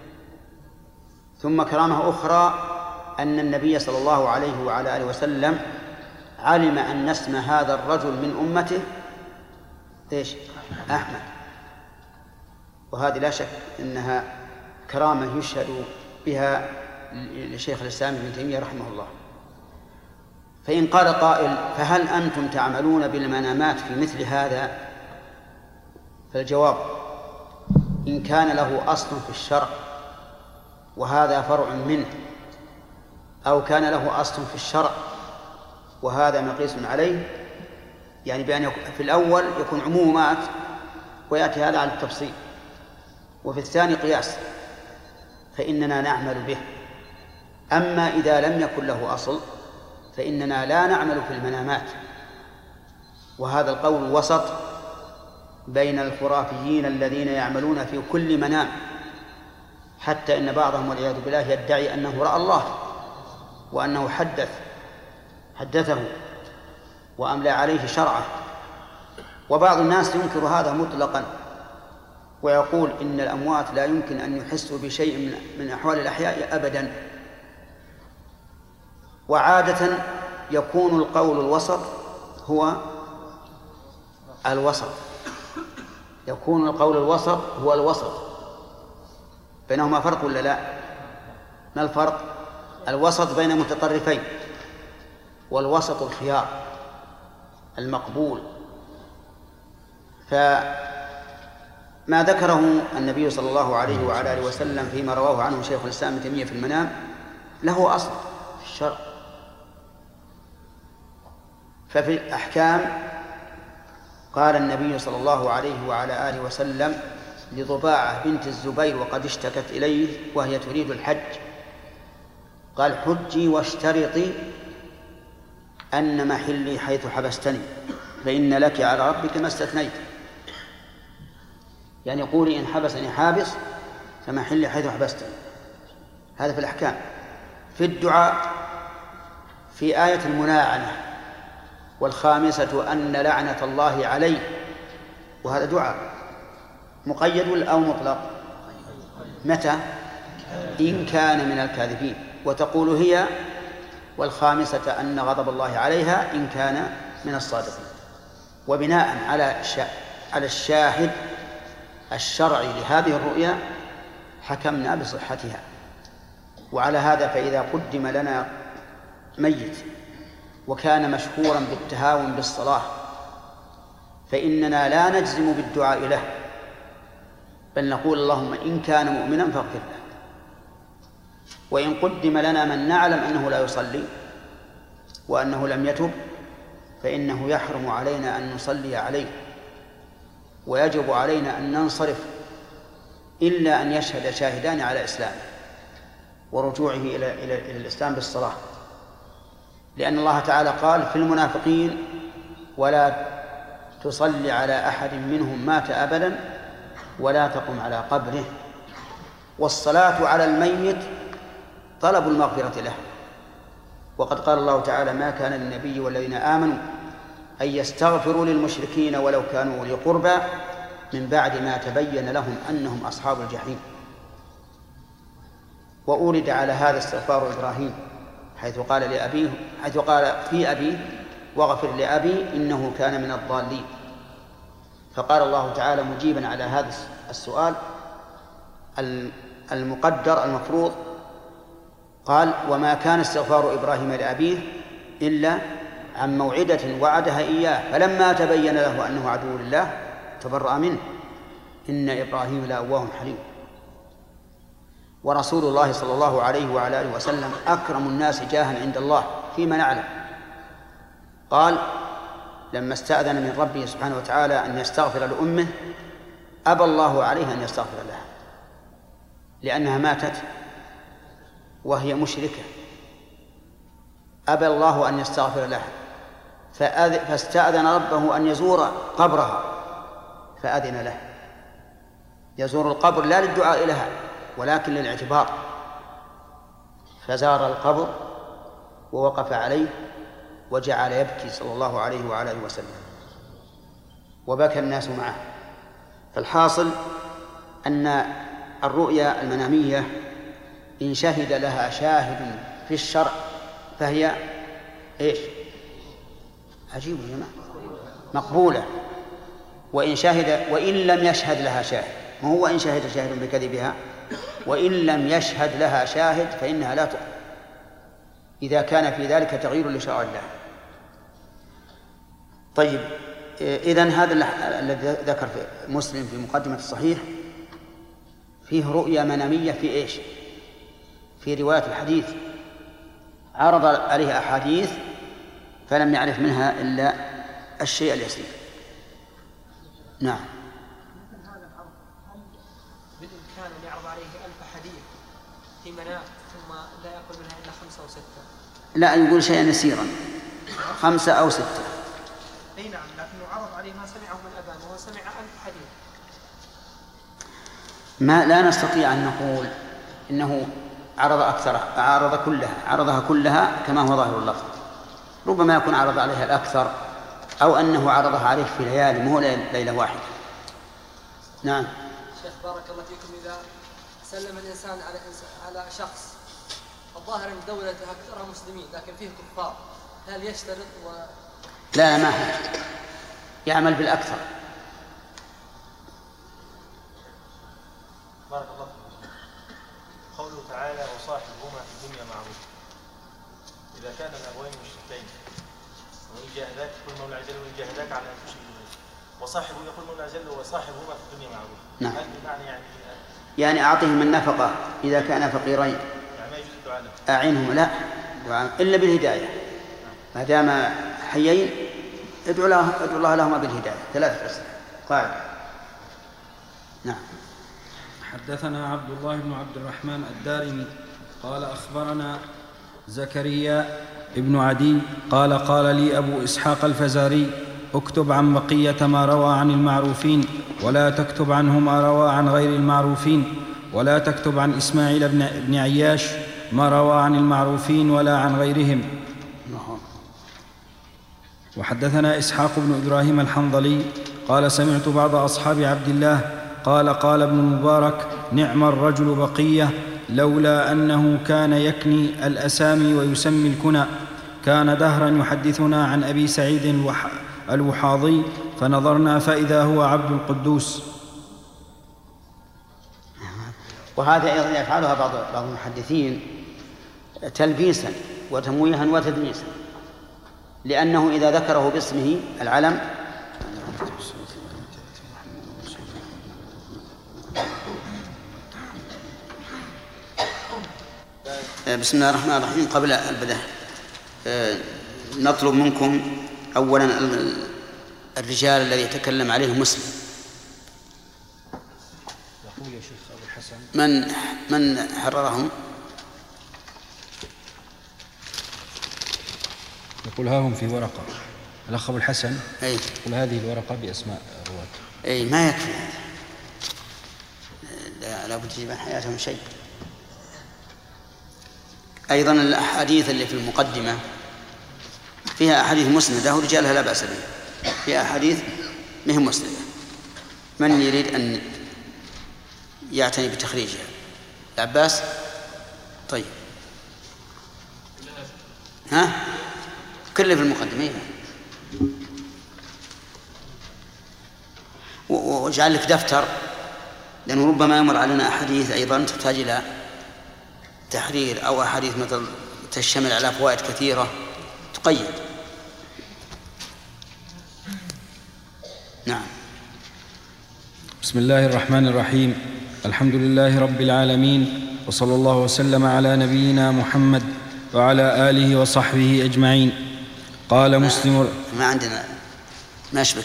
Speaker 2: ثم كرامة أخرى أن النبي صلى الله عليه وعلى آله وسلم علم أن اسم هذا الرجل من أمته إيش؟ أحمد. وهذه لا شك أنها كرامة يشهد بها لشيخ الإسلام ابن تيمية رحمه الله. فإن قال قائل: فهل أنتم تعملون بالمنامات في مثل هذا؟ فالجواب: إن كان له أصل في الشرع وهذا فرع منه، أو كان له أصل في الشرع وهذا مقيس عليه، يعني بأن في الأول يكون عمومات ويأتي هذا على التفصيل، وفي الثاني قياس، فإننا نعمل به. أما إذا لم يكن له أصل فإننا لا نعمل في المنامات. وهذا القول وسط بين الخرافيين الذين يعملون في كل منام، حتى إن بعضهم والعياذ بالله يدعي أنه رأى الله وأنه حدث حدثه وأملى عليه شرعه. وبعض الناس ينكر هذا مطلقا ويقول إن الأموات لا يمكن أن يحسوا بشيء من أحوال الأحياء أبدا. وعادة يكون القول الوسط هو الوسط يكون القول الوسط هو الوسط بينهما فرق ولا لا؟ ما الفرق؟ الوسط بين متطرفين، والوسط الخيار المقبول. فما ذكره النبي صلى الله عليه وعلى آله وسلم فيما رواه عنه شيخ الإسلام ابن تيمية في المنام له أصل في الشرع. ففي الأحكام قال النبي صلى الله عليه وعلى آله وسلم لضباعة بنت الزبير وقد اشتكت إليه وهي تريد الحج، قال: حجي واشترطي أن محلي حيث حبستني فإن لك على ربك ما استثنيت. يعني قولي إن حبسني حابس فمحلي حيث حبستني. هذا في الأحكام. في الدعاء في آية الملاعنة: والخامسة أن لعنة الله عليه، وهذا دعاء مقيد أو مطلق؟ متى؟ إن كان من الكاذبين. وتقول هي: والخامسة أن غضب الله عليها إن كان من الصادقين. وبناء على على الشاهد الشرعي لهذه الرؤيا حكمنا بصحتها. وعلى هذا فإذا قدم لنا ميت وكان مشهورا بالتهاون بالصلاة فإننا لا نجزم بالدعاء له، بل نقول: اللهم إن كان مؤمنا فاغفر له. وإن قدم لنا من نعلم أنه لا يصلي وأنه لم يتب فإنه يحرم علينا أن نصلي عليه، ويجب علينا أن ننصرف إلا أن يشهد شاهدان على إسلامه ورجوعه إلى إلى إلى الإسلام بالصلاة. لأن الله تعالى قال في المنافقين: ولا تصلي على أحد منهم مات أبدا ولا تقم على قبره. والصلاة على الميت طلب المغفرة له. وقد قال الله تعالى: ما كان للنبي والذين آمنوا أن يستغفروا للمشركين ولو كانوا أولي قربى من بعد ما تبين لهم أنهم أصحاب الجحيم. وأورد على هذا استغفار إبراهيم حيث قال لأبيه حيث قال في أبيه: واغفر لأبي إنه كان من الضالين. فقال الله تعالى مجيبا على هذا السؤال المقدر المفروض، قال: وما كان استغفار إبراهيم لأبيه إلا عن موعدة وعدها إياه فلما تبين له أنه عدو لله تبرأ منه إن إبراهيم لأواه حليم. ورسول الله صلى الله عليه وعلى آله وسلم أكرم الناس جاها عند الله فيما نعلم. قال لما استأذن من ربه سبحانه وتعالى أن يستغفر لأمه أبى الله عليه أن يستغفر لها لأنها ماتت وهي مشركة، أبى الله أن يستغفر لها فاستأذن ربه أن يزور قبرها فأذن له، يزور القبر لا للدعاء لها ولكن للاعتبار، فزار القبر ووقف عليه وجعل يبكي صلى الله عليه وعلى آله وسلم وبكى الناس معه. فالحاصل أن الرؤيا المنامية إن شهد لها شاهد في الشرع فهي إيش؟ عجيب يا جماعة، مقبولة. وإن شهد وإن لم يشهد لها شاهد، ما هو إن شهد شاهد بكذبها، وإن لم يشهد لها شاهد فإنها لا تقبل إذا كان في ذلك تغيير لشرع الله. طيب، إذن هذا الذي ذكر في مسلم في مقدمة الصحيح فيه رؤيا منامية في إيش؟ في رواية الحديث عرض عليه أحاديث فلم يعرف منها إلا الشيء اليسير. نعم.
Speaker 3: هذا العرض هل بالإمكان أن يعرض عليه ألف حديث في منام ثم لا يقول منها إلا خمسة أو ستة؟
Speaker 2: لا، يقول شيئا يسيرا، خمسة أو ستة.
Speaker 3: أي نعم، لكنه عرض عليه ما سمعه من أبان وهو سمع ألف حديث.
Speaker 2: ما لا نستطيع أن نقول إنه عرض أكثرها، عرض كلها، عرضها كلها كما هو ظاهر اللفظ. ربما يكون عرض عليها الأكثر أو أنه عرضها عليه في ليالي مو ليلة واحدة. نعم.
Speaker 9: شيخ بارك الله فيكم، إذا سلم الإنسان على على شخص الظاهر أن دولته أكثرها مسلمين لكن فيه كفار، هل يشترط و...
Speaker 2: لا ما هو يعمل بالأكثر.
Speaker 6: بارك الله فيكم. قوله تعالى: وصاحبهما في الدنيا معروف. إذا كان الأبوين مشركين وإن جاهداك يقول مولى عز وجل وإن جاهداك على أن تشرك به، وصاحبه يقول مولى عز وجل وصاحبهما في الدنيا معروف.
Speaker 2: نعم.
Speaker 6: هل بمعنى يعني
Speaker 2: يعني أعطهم النفقة إذا كان فقيرين،
Speaker 6: يعني ما يجوز الدعاء له؟
Speaker 2: أعنهم، لا دعاء إلا بالهداية، ما دام حيين ادعو الله ادعو الله لهما بالهداية. ثلاثة أسئلة قاعدة. نعم.
Speaker 8: حدثنا عبد الله بن عبد الرحمن الدارمي قال أخبرنا زكريا ابن عدي قال قال لي أبو إسحاق الفزاري: اكتب عن بقية ما روى عن المعروفين ولا تكتب عنه ما روى عن غير المعروفين، ولا تكتب عن إسماعيل بن عياش ما روى عن المعروفين ولا عن غيرهم. وحدثنا إسحاق بن إبراهيم الحنظلي قال سمعت بعض أصحاب عبد الله قال قال ابن المبارك: نعم الرجل بقية لولا أنه كان يكني الأسامي ويسمي الكنى، كان دهرا يحدثنا عن أبي سعيد الوحاضي فنظرنا فإذا هو عبد القدوس.
Speaker 2: وهذا أيضا يفعلها بعض بعض المحدثين تلبيسا وتمويها وتدليسا، لأنه إذا ذكره باسمه العلم بسم الله الرحمن الرحيم. قبل البدء نطلب منكم أولا الرجال الذي يتكلم عليه مسلم.
Speaker 8: يقول يا شيخ أبو الحسن
Speaker 2: من من حررهم؟
Speaker 8: يقول ها هم في ورقة. الأخ أبو الحسن
Speaker 2: أي
Speaker 8: يقول هذه الورقة بأسماء الرواة.
Speaker 2: أي ما يكفي، لا بد تجيب عن حياتهم شيء. أيضا الأحاديث اللي في المقدمة فيها أحاديث مسندة ورجالها لا بأس به، فيها أحاديث مهم مسندة. من يريد أن يعتني بتخريجها؟ العباس. طيب ها كله في المقدمة، واجعل لك دفتر، لأنه ربما يمر علينا أحاديث أيضا تحتاج إلى تحرير، أو أحاديث مثل تشتمل على فوائد كثيرة تقيد. نعم.
Speaker 8: بسم الله الرحمن الرحيم. الحمد لله رب العالمين، وصلى الله وسلم على نبينا محمد وعلى آله وصحبه أجمعين. قال مسلم.
Speaker 2: ما عندنا ما أشبك.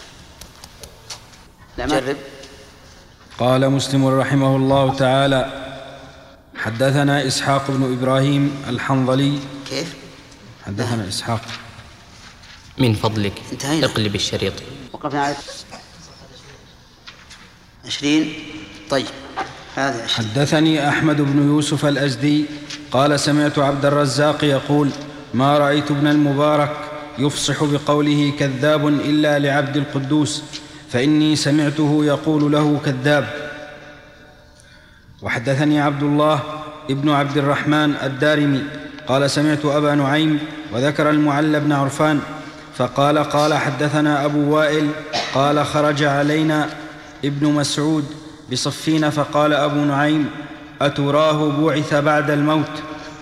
Speaker 2: لا جرب.
Speaker 8: قال مسلم رحمه الله تعالى: حدثنا إسحاق بن إبراهيم الحنظلي.
Speaker 2: كيف؟
Speaker 8: حدثنا إسحاق.
Speaker 10: من فضلك
Speaker 2: انتهينا.
Speaker 10: اقلب الشريط.
Speaker 2: وقفنا على عشرين. طيب هذا عشرين.
Speaker 8: حدثني أحمد بن يوسف الأزدي قال: سمعت عبد الرزاق يقول: ما رأيت ابن المبارك يفصح بقوله كذاب إلا لعبد القدوس، فإني سمعته يقول له كذاب. وحدثني عبد الله ابن عبد الرحمن الدارمي قال: سمعت أبا نعيم وذكر المعلى بن عرفان فقال: قال حدثنا أبو وائل قال: خرج علينا ابن مسعود بصفين فقال أبو نعيم: أتراه بعث بعد الموت؟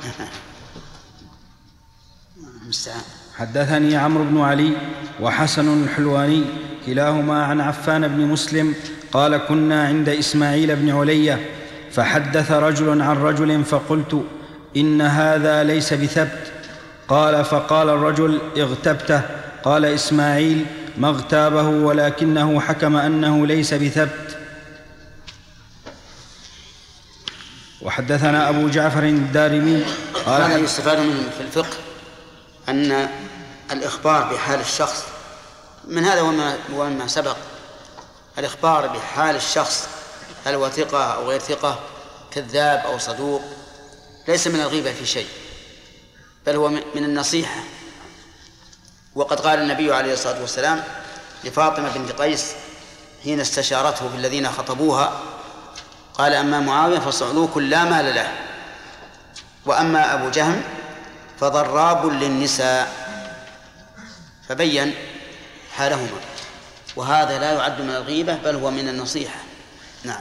Speaker 8: حدثني عمرو بن علي وحسن الحلواني كلاهما عن عفان بن مسلم قال: كنا عند إسماعيل بن علية فحدث رجل عن رجل فقلت: إن هذا ليس بثبت. قال: فقال الرجل: اغتبته. قال إسماعيل: ما اغتابه ولكنه حكم أنه ليس بثبت. وحدثنا أبو جعفر الدارمي قال:
Speaker 2: هذا يستفاد منه في الفقه أن الإخبار بحال الشخص، من هذا وما, وما سبق، الإخبار بحال الشخص هل هو ثقة أو غير ثقة، كذاب أو صدوق، ليس من الغيبة في شيء، بل هو من النصيحة. وقد قال النبي عليه الصلاة والسلام لفاطمة بنت قيس حين استشارته في الذين خطبوها، قال: أما معاوية فصعلوك لا مال له، وأما أبو جهم فضراب للنساء، فبين حالهما، وهذا لا يعد من الغيبة بل هو من النصيحة. نعم.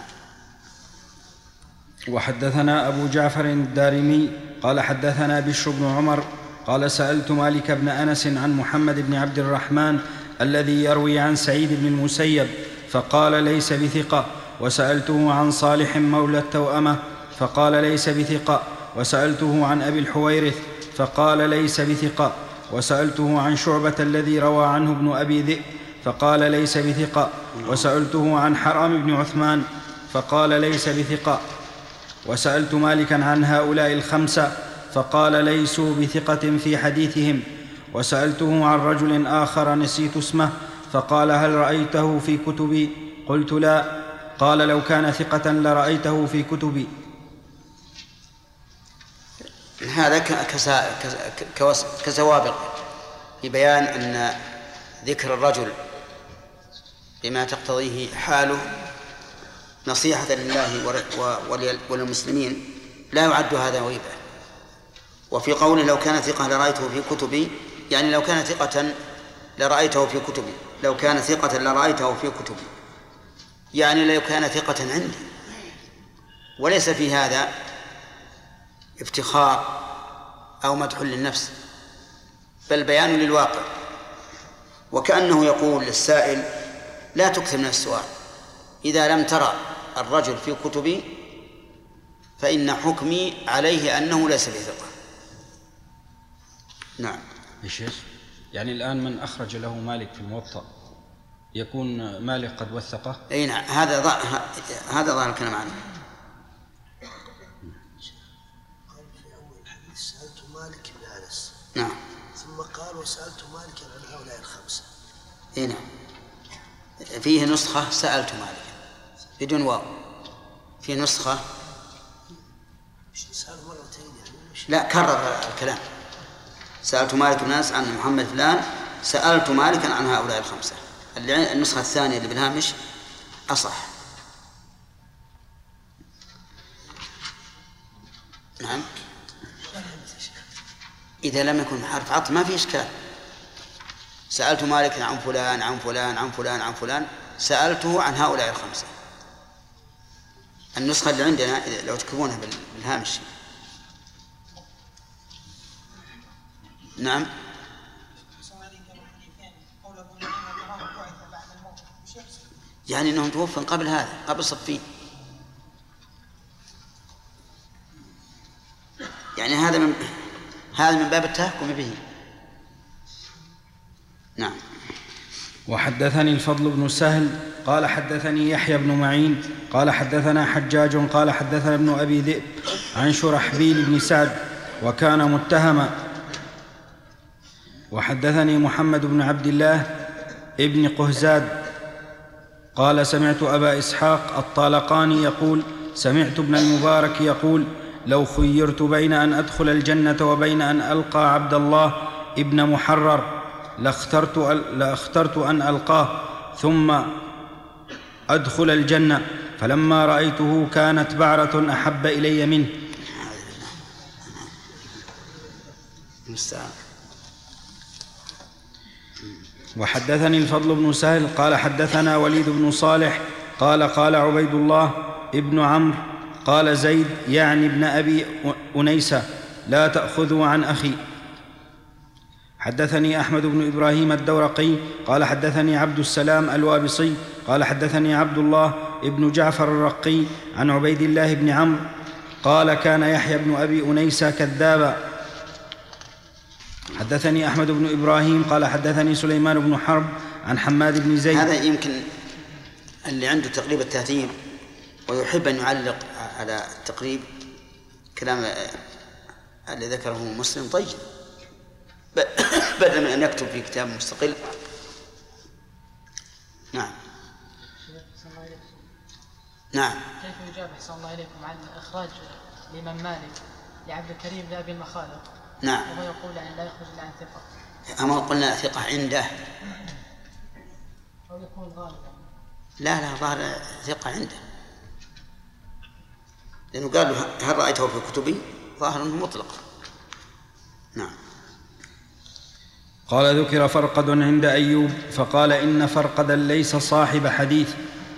Speaker 8: وحدثنا أبو جعفر الدارمي قال: حدثنا بشر بن عمر قال: سألت مالك بن أنس عن محمد بن عبد الرحمن الذي يروي عن سعيد بن المسيب فقال: ليس بثقة. وسألته عن صالح مولى التوأمة فقال: ليس بثقة. وسألته عن أبي الحويرث فقال: ليس بثقة. وسألته عن شعبة الذي روى عنه ابن أبي ذئب فقال: ليس بثقة. وسألته عن حرام بن عثمان فقال: ليس بثقة. وسألت مالكا عن هؤلاء الخمسة فقال: ليسوا بثقة في حديثهم. وسألته عن رجل آخر نسيت اسمه فقال: هل رأيته في كتبي؟ قلت: لا. قال: لو كان ثقة لرأيته في كتبي.
Speaker 2: هذا كسوابق في بيان أن ذكر الرجل بما تقتضيه حاله نصيحة لله وللمسلمين لا يعد هذا غيبة. وفي قوله لو كان ثقة لرأيته في كتبي، يعني لو كان ثقة لرأيته في كتبي، لو كان ثقة لرأيته في كتبي، يعني لو كان ثقة عندي. وليس في هذا افتخار أو مدح للنفس، بل بيان للواقع. وكأنه يقول للسائل: لا تكثر من السؤال، إذا لم ترى الرجل في كتبي فإن حكمي عليه أنه ليس بثقة. نعم.
Speaker 8: يا شيخ، يعني الآن من أخرج له مالك في الموطأ يكون مالك قد وثقه؟
Speaker 2: أي نعم، هذا ضع... هذا ظاهر الكلام عنه.
Speaker 11: قال في أول الحديث: سألت مالك بن أنس.
Speaker 2: نعم.
Speaker 11: ثم قال: وسألت مالك عن هؤلاء الخمسة.
Speaker 2: أي نعم. فيه نسخة سألت مالك بدون واو، في نسخة لا، كرر الكلام. سألت مالك بن أنس عن محمد فلان، سألت مالكا عن هؤلاء الخمسة. النسخة الثانية اللي بالهامش أصح. نعم، إذا لم يكن حرف عطف ما في إشكال. سألت مالكا عن فلان عن فلان عن فلان عن فلان، سألته عن هؤلاء الخمسة. النسخة اللي عندنا لو تكتبونها بالهامش. نعم، يعني أنهم توفوا قبل هذا، قبل صفين. يعني هذا من هذا من باب التهكم به. نعم.
Speaker 8: وحدثني الفضل بن سهل قال حدثني يحيى بن معين قال حدثنا حجاج قال حدثنا ابن أبي ذئب عن شرحبيل بن سعد وكان متهما. وحدثني محمد بن عبد الله ابن قهزاد قال سمعت أبا إسحاق الطالقاني يقول سمعت ابن المبارك يقول لو خيرت بين أن أدخل الجنة وبين أن ألقى عبد الله ابن محرر لاخترت, لاخترت أن ألقاه ثم أدخل الجنة، فلما رأيته كانت بعرة أحب إلي منه. وحدثني الفضل بن سهل قال حدثنا وليد بن صالح قال قال عبيد الله ابن عمرو قال زيد يعني ابن أبي أنيسة لا تأخذوا عن أخي. حدثني أحمد بن إبراهيم الدورقي قال حدثني عبد السلام الوابصي قال حدثني عبد الله ابن جعفر الرقي عن عبيد الله بن عمرو قال كان يحيى بن أبي أنيسة كذابا. حدثني أحمد بن إبراهيم قال حدثني سليمان بن حرب عن حماد بن زيد.
Speaker 2: هذا يمكن اللي عنده تقريب التهذيب ويحب أن يعلق على التقريب كلام اللي ذكره مسلم طيب، بدل من أن يكتب في كتاب مستقل. نعم. نعم.
Speaker 12: كيف يجاب أحسن الله إليكم عن إخراج الإمام مالك لعبد الكريم لأبي المخالق؟
Speaker 2: نعم.
Speaker 12: وهو يقول أن لا يخرج إلا عن ثقة.
Speaker 2: أما قلنا ثقة عنده
Speaker 12: أو يكون غالبا.
Speaker 2: لا لا ظهر ثقة عنده، لأنه قال له هل رأيته في كتبي؟ ظاهر أنه مطلق. نعم.
Speaker 8: قال ذكر فرقد عند أيوب فقال إن فرقدا ليس صاحب حديث.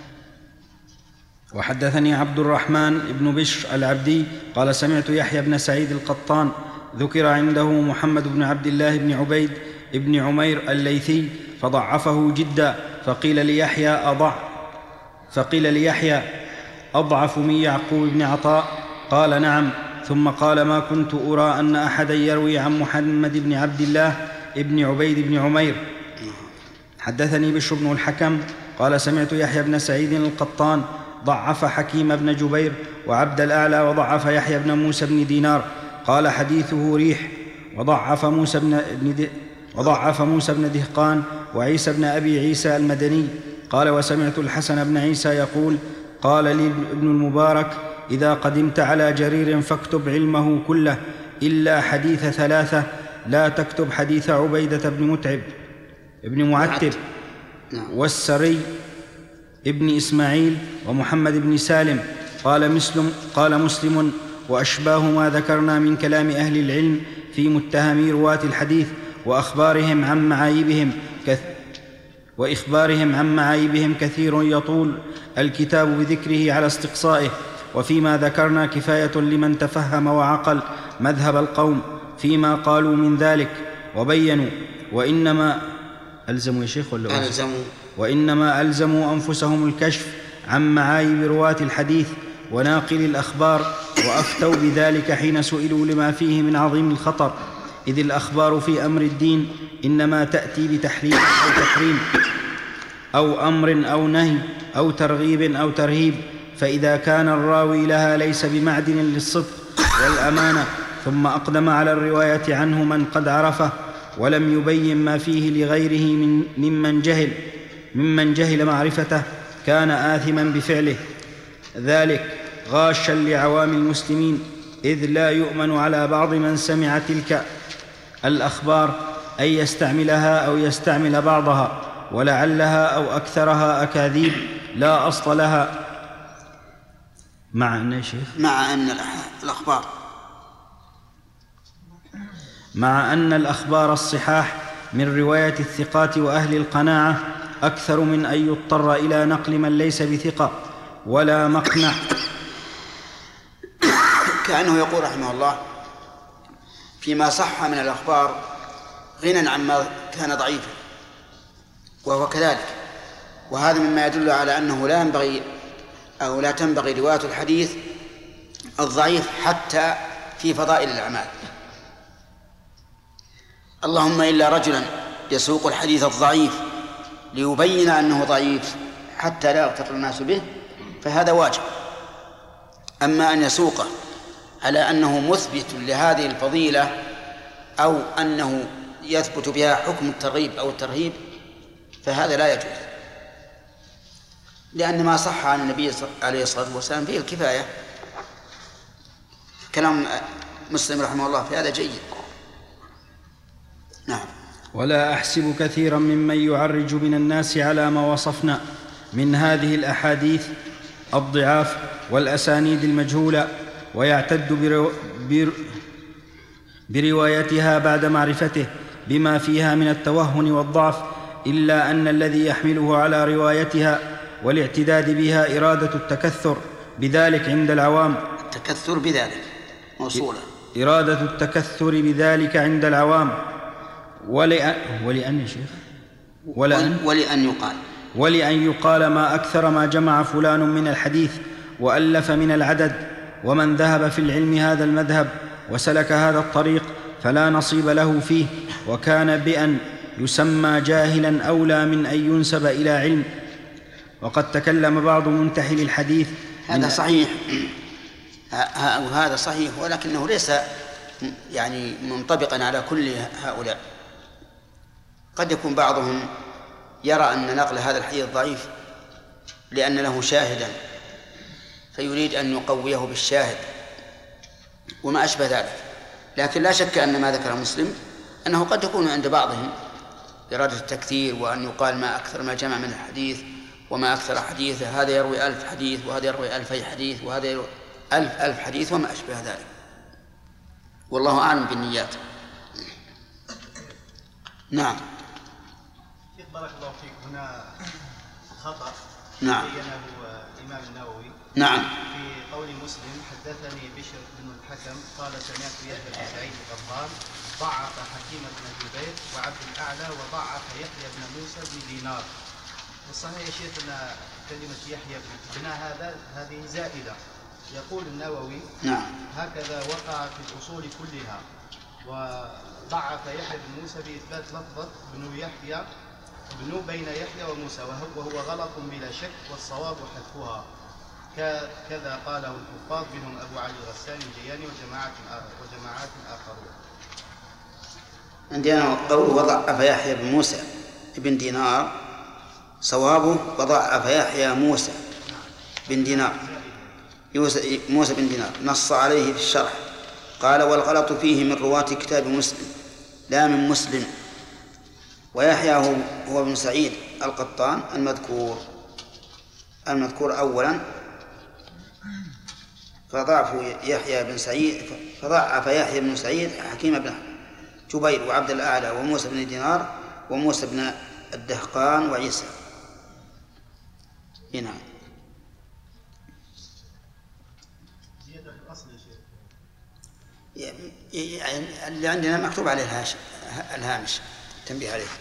Speaker 8: وحدثني عبد الرحمن بن بشر العبدي قال سمعت يحيى بن سعيد القطان ذكر عنده محمد بن عبد الله بن عبيد بن عمير الليثي فضعفه جدا، فقيل ليحيى أضع فقيل ليحيى أضعف من يعقوب بن عطاء؟ قال نعم. ثم قال ما كنت أرى أن أحدا يروي عن محمد بن عبد الله ابن عبيد بن عمير. حدثني بشر بن الحكم قال سمعت يحيى بن سعيد القطان ضعف حكيم بن جبير وعبد الأعلى وضعف يحيى بن موسى بن دينار قال حديثه ريح. وضعف موسى بن وضعف موسى بن دهقان وعيسى بن أبي عيسى المدني. قال وسمعت الحسن بن عيسى يقول قال لي ابن المبارك إذا قدمت على جرير فاكتب علمه كله إلا حديث ثلاثة، لا تكتب حديث عبيدة بن متعب ابن معتب والسري ابن إسماعيل ومحمد بن سالم. قال مسلم, قال مسلم وأشباه ما ذكرنا من كلام أهل العلم في متهمي رواة الحديث وأخبارهم عن معايبهم كث وإخبارهم عن معايبهم كثير يطول الكتاب بذكره على استقصائه، وفيما ذكرنا كفاية لمن تفهم وعقل مذهب القوم فيما قالوا من ذلك وبينوا. وإنما ألزموا يا شيخ ولا
Speaker 2: ألزموا
Speaker 8: وإنما ألزموا أنفسهم الكشف عن معايب رواة الحديث وناقل الأخبار، وأفتوا بذلك حين سئلوا لما فيه من عظيم الخطر، إذ الأخبار في أمر الدين إنما تأتي بتحليل أو تحريم أو أمر أو نهي أو ترغيب أو ترهيب، فإذا كان الراوي لها ليس بمعدن للصدق والأمانة ثم أقدم على الرواية عنه من قد عرفه ولم يبين ما فيه لغيره من ممن جهل ممن جهل معرفته كان آثما بفعله ذلك غاشا لعوام المسلمين إذ لا يؤمن على بعض من سمع تلك الأخبار أن يستعملها أو يستعمل بعضها، ولعلها أو أكثرها أكاذيب لا أصل لها. مع أن يا شيخ
Speaker 2: مع أن الأخبار
Speaker 8: مع أن الأخبار الصحاح من رواية الثقات وأهل القناعة أكثر من أن يضطر إلى نقل من ليس بثقة ولا مقنع.
Speaker 2: كأنه يقول رحمه الله فيما صح من الأخبار غنى عما كان ضعيفا، وهو كذلك. وهذا مما يدل على أنه لا ينبغي أو لا تنبغي رواية الحديث الضعيف حتى في فضائل الأعمال، اللهم إلا رجلا يسوق الحديث الضعيف ليبين أنه ضعيف حتى لا يغتر الناس به، فهذا واجب. أما أن يسوقه على أنه مثبت لهذه الفضيلة أو أنه يثبت بها حكم الترغيب أو الترهيب فهذا لا يجوز، لأن ما صح عن النبي عليه الصلاة والسلام فيه الكفاية. كلام مسلم رحمه الله في هذا جيد. نعم.
Speaker 8: ولا أحسب كثيرا ممن يعرج من الناس على ما وصفنا من هذه الأحاديث الضعاف والأسانيد المجهولة ويعتد برو... بر... بروايتها بعد معرفته بما فيها من التوهن والضعف، إلا أن الذي يحمله على روايتها والاعتداد بها إرادة التكثر بذلك عند العوام.
Speaker 2: التكثر بذلك موصولة.
Speaker 8: إرادة التكثر بذلك عند العوام، ولأن, ولأن يا شيخ ولأن,
Speaker 2: ولأن يقال
Speaker 8: ولأن يقال ما أكثر ما جمع فلان من الحديث وألف من العدد، ومن ذهب في العلم هذا المذهب وسلك هذا الطريق فلا نصيب له فيه، وكان بأن يسمى جاهلا أولى من أن ينسب إلى علم. وقد تكلم بعض منتحل الحديث.
Speaker 2: هذا صحيح، هذا صحيح، ولكنه ليس يعني منطبقا على كل هؤلاء. قد يكون بعضهم يرى أن نقل هذا الحديث ضعيف لأن له شاهدا فيريد أن يقويه بالشاهد وما أشبه ذلك، لكن لا شك أن ما ذكر مسلم أنه قد يكون عند بعضهم إرادة التكثير، وأن يقال ما أكثر ما جمع من الحديث وما أكثر حديثه، هذا يروي ألف حديث وهذا يروي ألفي حديث وهذا يروي ألف ألف حديث وما أشبه ذلك، والله أعلم بالنيات. نعم.
Speaker 13: بارك الله فيك. هنا خطأ
Speaker 2: نعم
Speaker 13: بينه الإمام النووي.
Speaker 2: نعم.
Speaker 13: في قول مسلم حدثني بشر بن الحكم قال سمعت يحيى بن سعيد القطان ضعف حكيم بن جبير وعبد الأعلى وضعف يحيى بن موسى بن دينار. والصحيح يا شيخ أن كلمة يحيى بن هذا هذه زائدة. يقول النووي
Speaker 2: نعم
Speaker 13: هكذا وقع في الأصول كلها، وضعف يحيى بن موسى بإثبات لفظة بن يحيى بن بين يحيى وموسى، وهو غلط بلا شك، والصواب حذفها. كذا قاله الحفاظ منهم أبو علي الغساني الجياني وجماعات وجماعات آخرون.
Speaker 2: عندنا قوله وضعف يحيى بن موسى بن دينار، صوابه وضعف يحيى موسى بن دينار موسى بن دينار، نص عليه في الشرح قال والغلط فيه من رواة كتاب مسلم لا من مسلم. ويحيى هو, هو بن سعيد القطان المذكور المذكور أولا، فضعف يحيى بن سعيد فضعف يحيى بن سعيد حكيم بن جبير وعبد الأعلى وموسى بن دينار وموسى بن الدهقان وعيسى. هنا
Speaker 13: زيادة في الأصل يا شيخ.
Speaker 2: يعني اللي عندنا مكتوب عليه الهاش الهامش تنبيه عليه.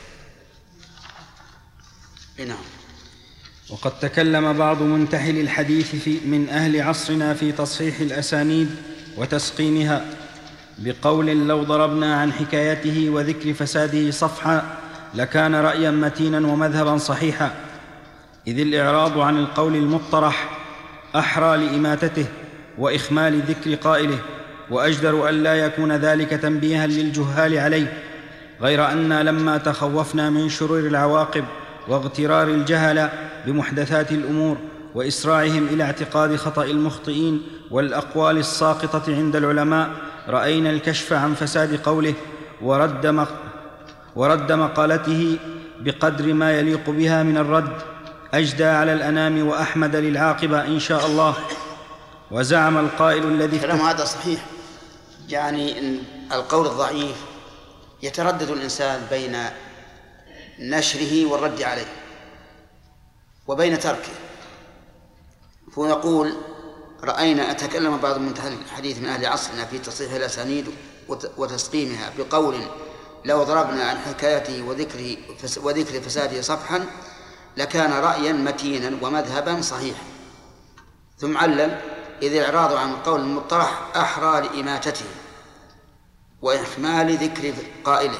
Speaker 2: نعم.
Speaker 8: وقد تكلم بعض منتحل الحديث في من أهل عصرنا في تصحيح الأسانيد وتسقيمها بقول لو ضربنا عن حكايته وذكر فساده صفحا لكان رأيا متينا ومذهبا صحيحا، إذ الإعراض عن القول المطرح أحرى لإماتته وإخمال ذكر قائله، وأجدر أن لا يكون ذلك تنبيها للجهال عليه، غير أننا لما تخوفنا من شرور العواقب واغترار الجهل بمحدثات الأمور وإسراعهم إلى اعتقاد خطأ المخطئين والأقوال الساقطة عند العلماء، رأينا الكشف عن فساد قوله ورد, مق... ورد مقالته بقدر ما يليق بها من الرد، أجدى على الأنام وأحمد للعاقبة إن شاء الله. وزعم القائل الذي
Speaker 2: كلام هذا صحيح، يعني إن القول الضعيف يتردد الإنسان بين نشره والرد عليه وبين تركه، فنقول رأينا أتكلم بعض منتهى الحديث من أهل عصرنا في تصحيح الأسانيد وتسقيمها بقول لو ضربنا عن حكايته وذكره وذكر فساده صفحا لكان رأيا متينا ومذهبا صحيحا، ثم علل إذ الإعراض عن القول المطرح أحرى لإماتته وإحمال ذكر قائله،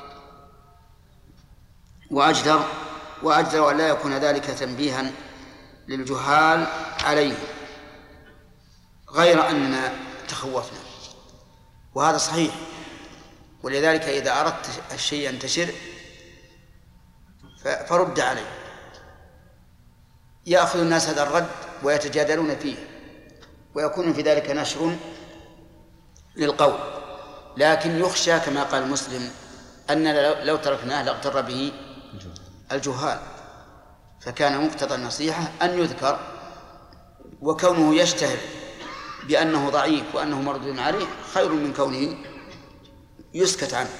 Speaker 2: وأجدر وأجدر أن لا يكون ذلك تنبيها للجهال عليه، غير أننا تخوفنا، وهذا صحيح. ولذلك إذا أردت الشيء ينتشر فرد عليه، يأخذ الناس هذا الرد ويتجادلون فيه ويكون في ذلك نشر للقول، لكن يخشى كما قال مسلم أن لو تركناه لاغتر به الجهال، فكان مقتضى النصيحة أن يذكر، وكونه يشتهر بأنه ضعيف وأنه مردود عليه خير من كونه يسكت عنه.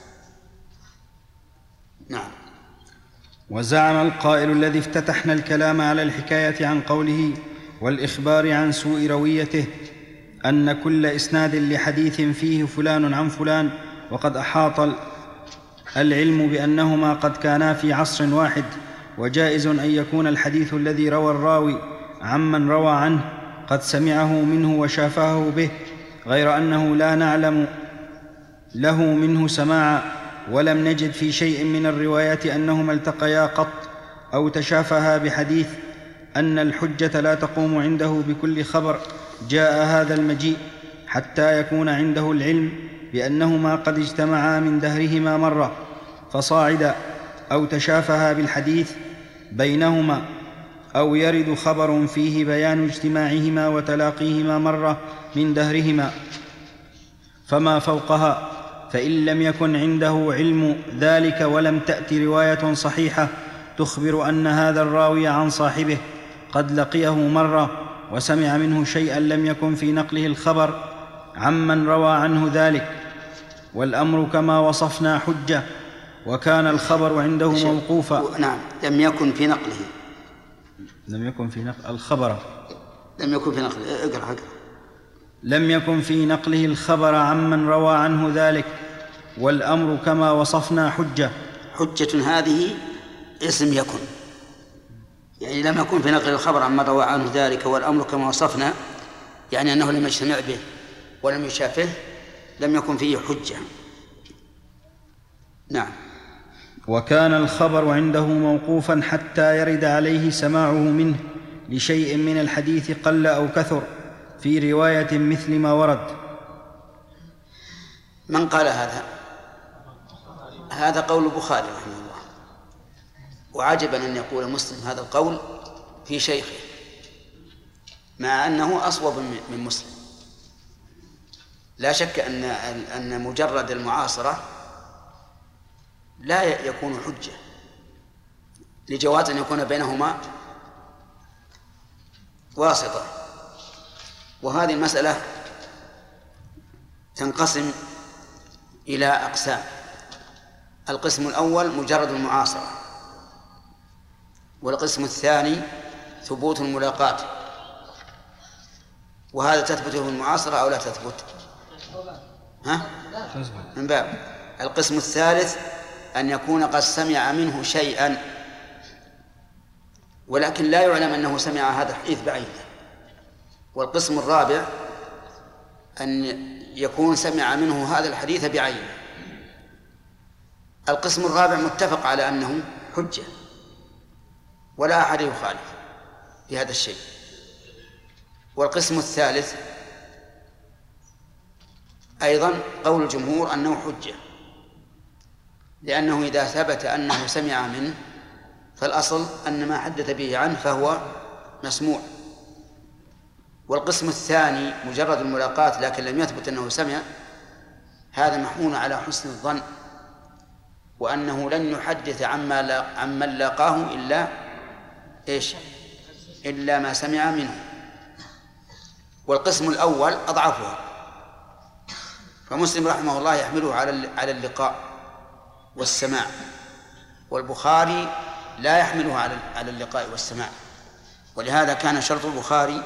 Speaker 2: نعم.
Speaker 8: وزعم القائل الذي افتتحنا الكلام على الحكاية عن قوله والإخبار عن سوء رويته أن كل إسناد لحديث فيه فلان عن فلان، وقد أحاط العلم بأنهما قد كانا في عصر واحد، وجائز أن يكون الحديث الذي روى الراوي عمن روى عنه قد سمعه منه وشافاه به، غير أنه لا نعلم له منه سماعا، ولم نجد في شيء من الروايات أنهما التقيا قط أو تشافها بحديث، أن الحجة لا تقوم عنده بكل خبر جاء هذا المجيء حتى يكون عنده العلم بأنهما قد اجتمعا من دهرهما مرة فصاعدا، أو تشافها بالحديث بينهما، أو يرد خبر فيه بيان اجتماعهما وتلاقيهما مرة من دهرهما فما فوقها، فإن لم يكن عنده علم ذلك ولم تأت رواية صحيحة تخبر أن هذا الراوي عن صاحبه قد لقيه مرة وسمع منه شيئا لم يكن في نقله الخبر عمن روى عنه ذلك، والأمر كما وصفنا حجة، وكان الخبر عنده موقوفا.
Speaker 2: نعم. لم يكن في نقله
Speaker 8: لم يكن في نقل الخبر
Speaker 2: لم يكن في نقله اقرأ اقرأ
Speaker 8: لم يكن في نقله الخبر عمن روى عنه ذلك، والأمر كما وصفنا حجة.
Speaker 2: حجة هذه اسم يكن، يعني لم يكن في نقل الخبر عمن روى عنه ذلك والأمر كما وصفنا، يعني أنه لم يجتمع به ولم يشافه، لم يكن فيه حجة. نعم.
Speaker 8: وكان الخبر عنده موقوفا حتى يرد عليه سماعه منه لشيء من الحديث قل أو كثر في رواية مثل ما ورد.
Speaker 2: من قال هذا؟ هذا قول البخاري رحمه الله، وعجبا أن يقول مسلم هذا القول في شيخه مع أنه أصوب من مسلم. لا شك أن أن مجرد المعاصرة لا يكون حجة، لجواز أن يكون بينهما واسطة. وهذه المسألة تنقسم إلى أقسام. القسم الأول مجرد المعاصرة، والقسم الثاني ثبوت الملاقاة، وهذا تثبت في المعاصرة أو لا تثبت؟ ها؟ من باب. القسم الثالث أن يكون قد سمع منه شيئا ولكن لا يعلم أنه سمع هذا الحديث بعينه. والقسم الرابع أن يكون سمع منه هذا الحديث بعينه. القسم الرابع متفق على أنه حجة ولا أحد يخالف في هذا الشيء. والقسم الثالث أيضا قول الجمهور أنه حجة، لأنه إذا ثبت أنه سمع منه فالأصل أن ما حدث به عنه فهو مسموع. والقسم الثاني مجرد الملاقاة لكن لم يثبت أنه سمع، هذا محمول على حسن الظن، وأنه لن يحدث عما لا عمن لاقاه إلا إيش؟ إلا ما سمع منه. والقسم الأول أضعفها، فمسلم رحمه الله يحمله على على اللقاء والسماع، والبخاري لا يحمله على على اللقاء والسماع. ولهذا كان شرط البخاري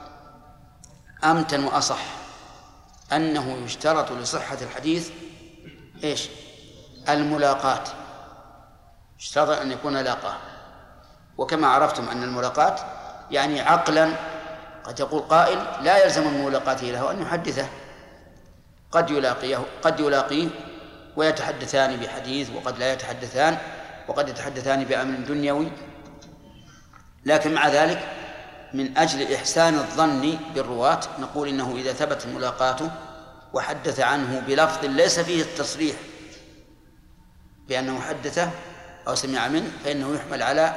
Speaker 2: أمتن وأصح أنه يشترط لصحة الحديث إيش؟ الملاقاة، اشترط أن يكون لاقاه. وكما عرفتم أن الملاقاة يعني عقلا قد يقول قائل لا يلزم من ملاقاته له أن يحدثه، قد يلاقيه قد يلاقيه ويتحدثان بحديث، وقد لا يتحدثان، وقد يتحدثان بأمر دنيوي. لكن مع ذلك من أجل إحسان الظن بالرواة نقول إنه إذا ثبت ملاقاته وحدث عنه بلفظ ليس فيه التصريح بأنه حدثه أو سمع منه فإنه يحمل على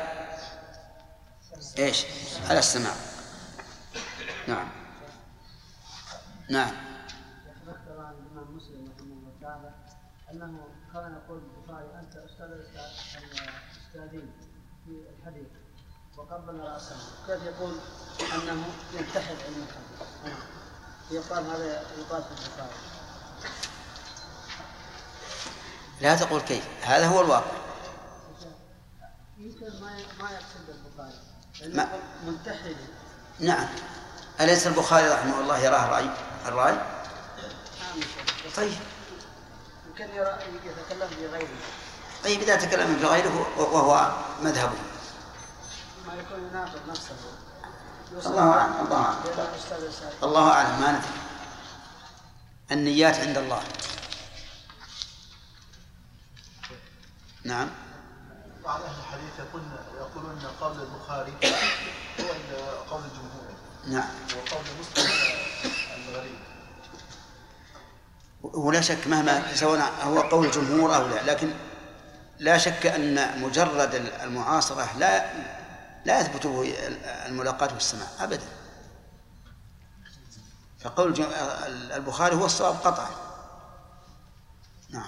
Speaker 2: إيش؟ على السماع. نعم نعم.
Speaker 11: ذكر عن الإمام مسلم رحمه الله تعالى أنه كان يقول البخاري أنت أستاذ الأستاذين في الحديث وقبل رأسه، كيف يقول أنه ينتحل علم الحديث؟ يقال هذا يقال في البخاري.
Speaker 2: لا تقول كيف، هذا هو الواقع.
Speaker 11: يمكن ما ما يقصد البخاري لأنه منتحل.
Speaker 2: نعم. أليس البخاري رحمه الله يراه رأي الرأي؟ طيب
Speaker 11: يمكن يرى يتكلم بغيره.
Speaker 2: طيب إذا تكلم بغيره وهو مذهبه
Speaker 11: ما يكون يناقض نفسه.
Speaker 2: الله أعلم. الله أعلم. الله أعلم. ما ندري، النيات عند الله. نعم.
Speaker 4: بعض أهل الحديث يقولون يقولون قول البخاري هو قول الجمهور.
Speaker 2: نعم.
Speaker 4: وقول مسلم الغريب.
Speaker 2: ولا شك مهما سواء هو قول الجمهور أو لا، لكن لا شك أن مجرد المعاصرة لا لا يثبت به الملاقاة والسماع أبدا. فقول البخاري هو الصواب قطعا. نعم.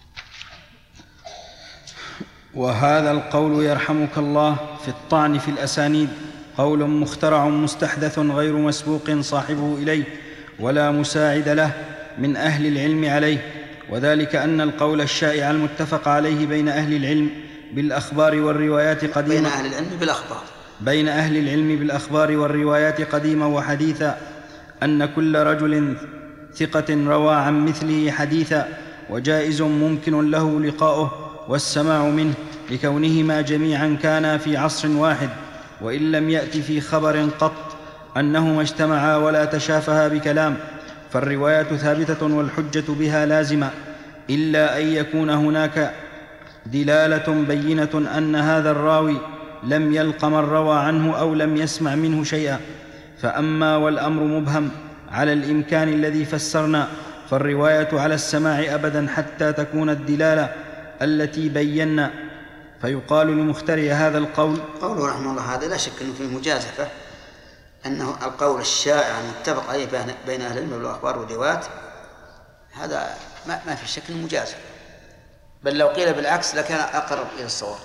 Speaker 8: وهذا القول يرحمك الله في الطعن في الأسانيد قول مخترع مستحدث غير مسبوق صاحبه إليه ولا مساعد له من أهل العلم عليه، وذلك أن القول الشائع المتفق عليه بين أهل العلم بالأخبار والروايات قديما
Speaker 2: بين أهل العلم بالأخبار
Speaker 8: بين أهل العلم بالأخبار والروايات قديما وحديثا أن كل رجل ثقة روى عن مثله حديثا وجائز ممكن له لقاؤه والسماع منه لكونهما جميعا كانا في عصر واحد، وإن لم يأت في خبر قط أنهما اجتمعا ولا تشافها بكلام، فالرواية ثابتة والحجة بها لازمة، إلا أن يكون هناك دلالة بينة أن هذا الراوي لم يلق من روى عنه أو لم يسمع منه شيئا. فأما والأمر مبهم على الإمكان الذي فسرنا، فالرواية على السماع أبدا حتى تكون الدلالة التي بينا. فيقال لمخترع هذا القول
Speaker 2: قوله رحمه الله هذا لا شك أنه فيه مجازفة، أنه القول الشائع المتفق عليه بين أهل العلم بالأخبار والروايات هذا ما, ما في شك مجازفة، بل لو قيل بالعكس لكان أقرب إلى الصواب.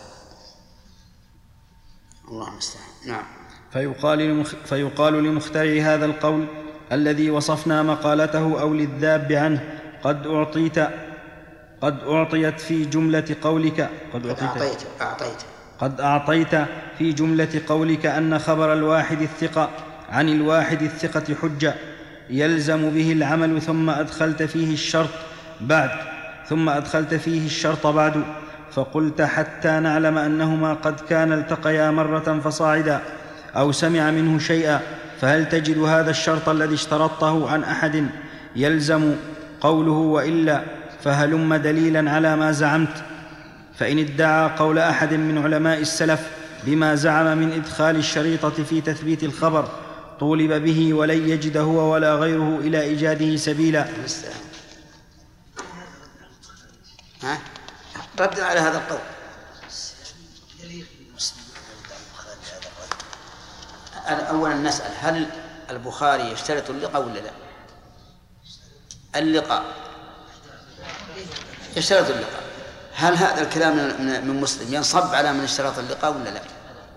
Speaker 2: الله المستعان. نعم.
Speaker 8: فيقال, لمخ... فيقال لمخترع هذا القول الذي وصفنا مقالته أو للذاب عنه قد أعطيت قد أعطيت في جملة قولك قد
Speaker 2: أعطيت أعطيت
Speaker 8: قد أعطيت في جملة قولك أن خبر الواحد الثقة عن الواحد الثقة حجة يلزم به العمل، ثم أدخلت فيه الشرط بعد ثم أدخلت فيه الشرط بعد فقلت حتى نعلم أنهما قد كان التقيا مرة فصاعدا أو سمع منه شيئا، فهل تجد هذا الشرط الذي اشترطته عن أحد يلزم قوله وإلا فهلم دليلا على ما زعمت؟ فإن ادعى قول أحد من علماء السلف بما زعم من إدخال الشريطة في تثبيت الخبر طولب به ولن يجد هو ولا غيره إلى إيجاده سبيلا.
Speaker 2: ها؟ رد على هذا القول. أولا نسأل هل البخاري يشترط اللقاء ولا لا؟ اللقاء يشترط اللقاء. هل هذا الكلام من مسلم ينصب على من اشترط اللقاء ولا لا؟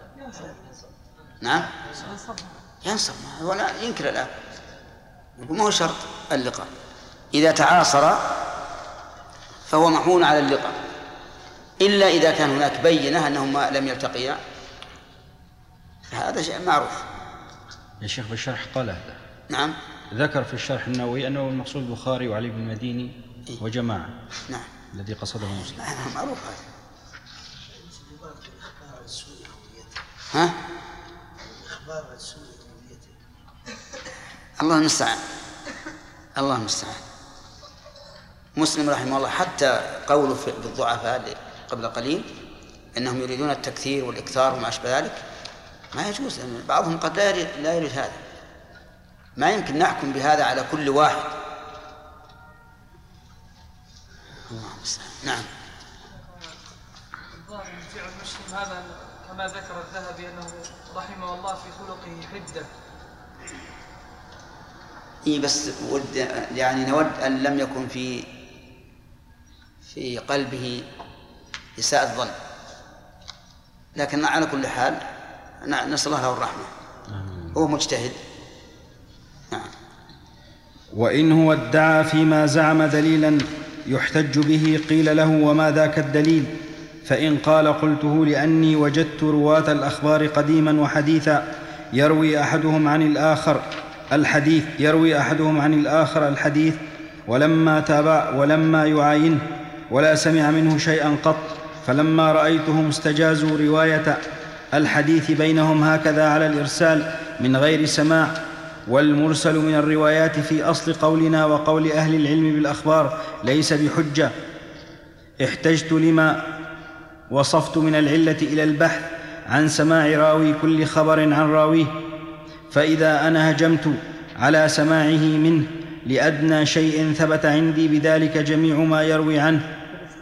Speaker 2: نعم ينصب ولا ينكر الآن، يقول ما هو شرط اللقاء، إذا تعاصر فهو محمول على اللقاء، إلا إذا كان هناك بينة أنهما لم يلتقيا، هذا شيء معروف.
Speaker 8: يا شيخ بالشرح قال هذا.
Speaker 2: نعم
Speaker 8: ذكر في الشرح النووي أنه المقصود البخاري وعلي بن المديني وجماعة.
Speaker 2: نعم
Speaker 8: الذي قصده مسلم.
Speaker 2: معروف هذا. ها؟ الله المستعان، الله المستعان. مسلم رحمه الله حتى قوله في الضعفاء قبل قليل أنهم يريدون التكثير والإكثار وما أشبه ذلك ما يجوز، لأن بعضهم قد لا يريد, لا يريد هذا. ما يمكن نحكم بهذا على كل واحد. الله المستعان. نعم.
Speaker 3: الظاهر من فعل مسلم هذا كما ذكر الذهبي أنه رحمه الله في خلقه حدة.
Speaker 2: إيه بس ود يعني نود أن لم يكن في في قلبه إساءة الظن، لكن على كل حال نسأل الله له الرحمة، هو مجتهد. نعم.
Speaker 8: وإن هو ادعى فيما زعم دليلا يحتج به قيل له وما ذاك الدليل؟ فإن قال قلته لأني وجدت رواة الأخبار قديما وحديثا يروي أحدهم عن الآخر الحديث يروي أحدهم عن الآخر الحديث ولما تابع ولما يعاينه ولا سمع منه شيئا قط، فلما رأيتهم استجازوا رواية الحديث بينهم هكذا على الإرسال من غير سماع، والمرسل من الروايات في أصل قولنا وقول أهل العلم بالأخبار ليس بحجة. احتجت لما وصفت من العلة إلى البحث عن سماع راوي كل خبر عن راويه، فإذا أنا هجمت على سماعه منه لأدنى شيء ثبت عندي بذلك جميع ما يروي عنه.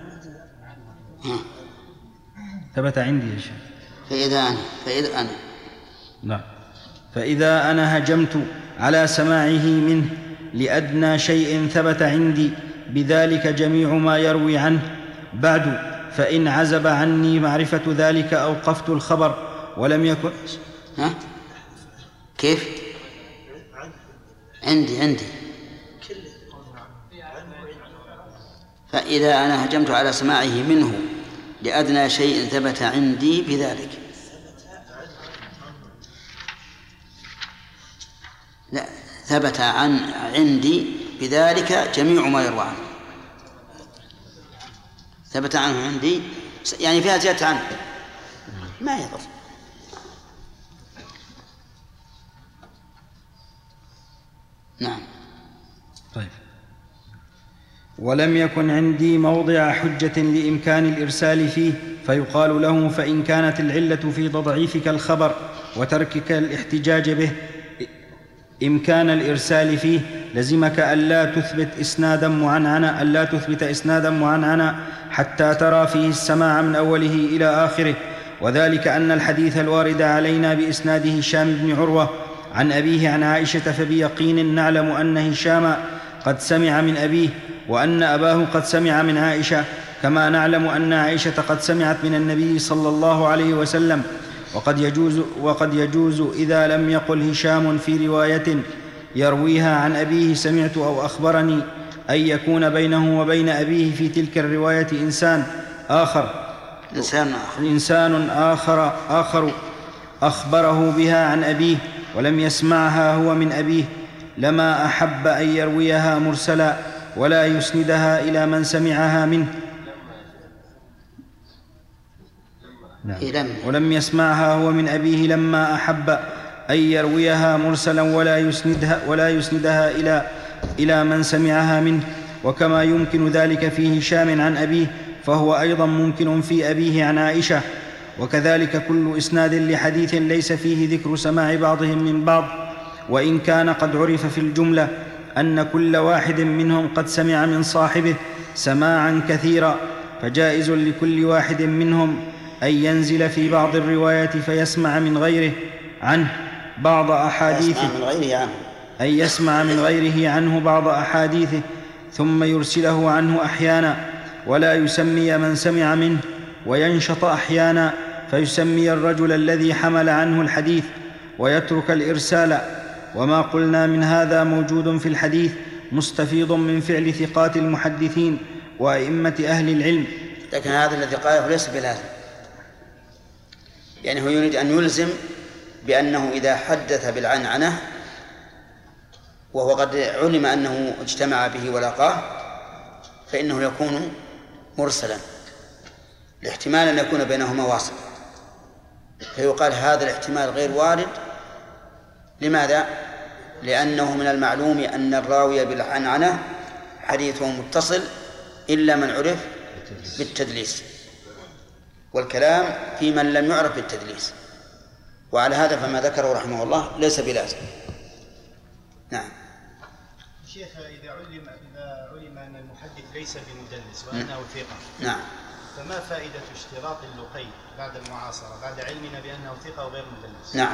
Speaker 8: ثبت عندي يا شيخ.
Speaker 2: فإذا أنا فإذا أنا
Speaker 8: نعم فإذا أنا هجمت على سماعه منه لأدنى شيء ثبت عندي بذلك جميع ما يروي عنه بعد، فإن عزب عني معرفة ذلك أوقفت الخبر ولم يكن.
Speaker 2: ها؟ كيف؟ عندي عندي فإذا أنا هجمت على سماعه منه لأدنى شيء ثبت عندي بذلك. لا، ثبت عن عندي بذلك جميع ما يروى عنه. ثبت عنه عندي يعني فيها زيادة عنه ما يضر. نعم.
Speaker 8: طيب. ولم يكن عندي موضع حجة لإمكان الإرسال فيه، فيقال له في كانت العلة في تضعيفك الخبر وتركك الاحتجاج به إمكان الإرسال فيه لزمك ألا تثبت إسنادا معنعنا ألا تثبت إسنادا معنعنا حتى ترى فيه السماع من أوله إلى آخره، وذلك أن الحديث الوارد علينا بإسناد هشام بن عروة عن أبيه عن عائشة فبيقين نعلم أن هشام قد سمع من أبيه وأن أباه قد سمع من عائشة، كما نعلم أن عائشة قد سمعت من النبي صلى الله عليه وسلم. وقد يجوز, وقد يجوز إذا لم يقل هشام في رواية يرويها عن أبيه سمعت أو أخبرني أن يكون بينه وبين أبيه في تلك الرواية إنسان آخر
Speaker 2: إنسان آخر,
Speaker 8: إنسان آخر, آخر أخبره بها عن أبيه ولم يسمعها هو من أبيه، لما أحب أن يرويها مرسلا ولا يسندها إلى من سمعها منه. نعم. ولم يسمعها هو من أبيه لما أحب أن يرويها مرسلا ولا يسندها, ولا يسندها إلى, إلى من سمعها منه. وكما يمكن ذلك في هشام عن أبيه فهو أيضا ممكن في أبيه عن عائشة. وكذلك كل إسناد لحديث ليس فيه ذكر سماع بعضهم من بعض، وإن كان قد عرف في الجملة أن كل واحد منهم قد سمع من صاحبه سماعا كثيرا، فجائز لكل واحد منهم أن ينزل في بعض الروايات فيسمع من غيره عنه بعض أحاديثه
Speaker 2: من غيره عنه
Speaker 8: أي يسمع من غيره عنه بعض أحاديثه ثم يرسله عنه أحيانا ولا يسمي من سمع منه، وينشط أحيانا فيسمي الرجل الذي حمل عنه الحديث ويترك الإرسال. وما قلنا من هذا موجود في الحديث مستفيض من فعل ثقات المحدثين وأئمة أهل العلم.
Speaker 2: لكن هذا الذي قاله ليس بلازم، يعني هو يريد أن يلزم بأنه إذا حدث بالعنعنة وهو قد علم أنه اجتمع به ولاقاه فإنه يكون مرسلا، الاحتمال أن يكون بينهما واصل، فيقال هذا الاحتمال غير وارد. لماذا؟ لأنه من المعلوم أن الراوي بالعنعنة حديثه متصل إلا من عرف بالتدليس، والكلام في من لم يعرف بالتدليس، وعلى هذا فما ذكره رحمه الله ليس بلازم. نعم.
Speaker 13: شيخ، إذا علم إذا علم أن المحدث ليس بمدلس وأنه ثقة،
Speaker 2: نعم،
Speaker 13: فما فائدة اشتراط اللقي بعد المعاصرة بعد علمنا بأنه ثقة وغير مدلس؟
Speaker 2: نعم،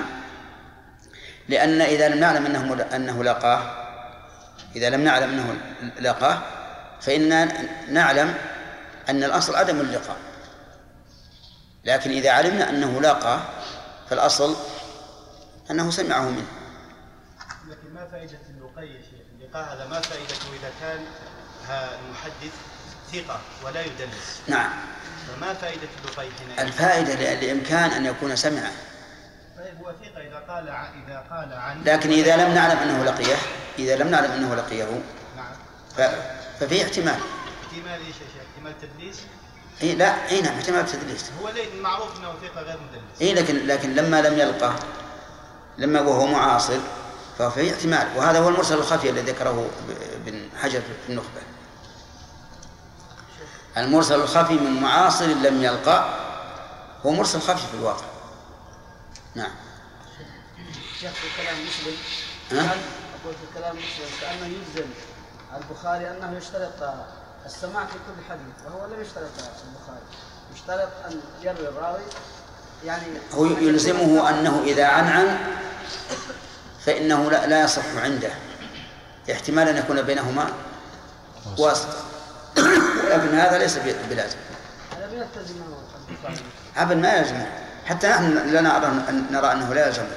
Speaker 2: لأن إذا لم نعلم أنه أنه لاقاه إذا لم نعلم أنه لاقاه فإننا نعلم أن الأصل عدم اللقاء، لكن إذا علمنا أنه لاقاه فالأصل أنه سمعه منه.
Speaker 13: لكن ما فائدة اللقي يا شيخ؟ اللقاء هذا ما فائدته إذا كان المحدث ثقة ولا يدلس؟
Speaker 2: نعم.
Speaker 13: فما فائدة اللقي حين؟
Speaker 2: الفائدة لإمكان أن يكون سمعه.
Speaker 13: طيب هو ثقة إذا قال ع... إذا قال عن،
Speaker 2: لكن إذا لم نعلم أنه لقيه إذا لم نعلم أنه لقيه
Speaker 13: نعم.
Speaker 2: ف... ففي احتمال.
Speaker 13: احتمال إيش يا شيخ؟ احتمال تدليس؟
Speaker 2: إيه لا إيه نعم احتمال تدليس.
Speaker 13: هو ليه معروف أنه ثقة غير مدلس؟
Speaker 2: إيه لكن لكن لما لم يلقى لما وهو معاصر ففي احتمال، وهذا هو المرسل الخفي الذي ذكره ابن حجر في النخبة. المرسل الخفي من معاصر لم يلقى هو مرسل خفي في الواقع. نعم.
Speaker 11: شيخ في كلام مسلم
Speaker 2: أه؟
Speaker 11: أقول في كلام مسلم كأنه يلزم البخاري أنه يشترط السماع في كل حديث، وهو لم يشترط البخاري، يشترط أن يروي الراوي، يعني
Speaker 2: هو يلزمه أنه إذا عنعن فإنه لا, لا يصح عنده، احتمال أن يكون بينهما واسطة، لكن هذا ليس بلازم.
Speaker 11: هذا بيلتزم البخاري
Speaker 2: أبدا ما يلزمه، حتى نحن لا نرى أنه لا يلزمه.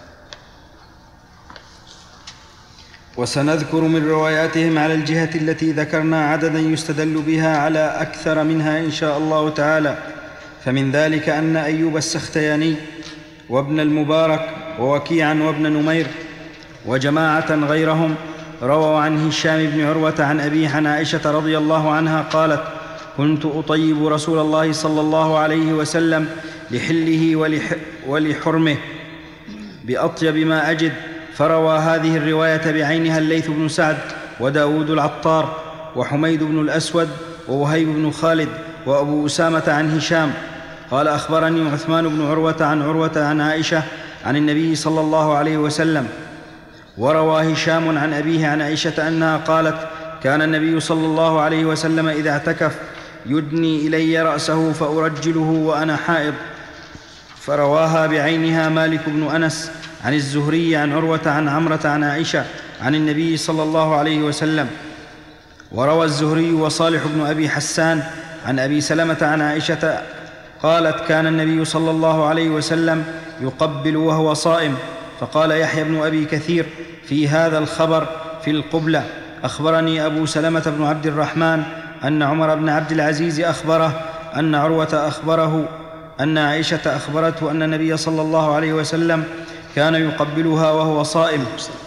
Speaker 8: وسنذكر من رواياتهم على الجهة التي ذكرنا عددا يستدل بها على أكثر منها إن شاء الله تعالى. فمن ذلك أن أيوب السختياني وابن المبارك ووكيعا وابن نمير وجماعة غيرهم رووا عن هشام بن عروة عن أبيه عن عائشة رضي الله عنها قالت: كنت أطيب رسول الله صلى الله عليه وسلم لحله ولح ولحرمه بأطيب ما أجد. فروى هذه الرواية بعينها الليث بن سعد وداود العطار وحميد بن الأسود ووهيب بن خالد وأبو أسامة عن هشام قال: أخبرني عثمان بن عروة عن عروة عن عائشة عن النبي صلى الله عليه وسلم. وروى هشام عن أبيه عن عائشة أنها قالت: كان النبي صلى الله عليه وسلم إذا اعتكف يدني إلي رأسه فأرجله وأنا حائض. فرواها بعينها مالك بن أنس عن الزهري عن عروة عن عمرة عن عائشة عن النبي صلى الله عليه وسلم. وروى الزهري وصالح بن أبي حسان عن أبي سلمة عن عائشة قالت: كان النبي صلى الله عليه وسلم يقبل وهو صائم. فقال يحيى بن أبي كثير في هذا الخبر في القبلة: أخبرني أبو سلمة بن عبد الرحمن أن عمر بن عبد العزيز أخبره أن عروة أخبره أن عائشة أخبرته أن النبي صلى الله عليه وسلم كان يقبلها وهو صائم.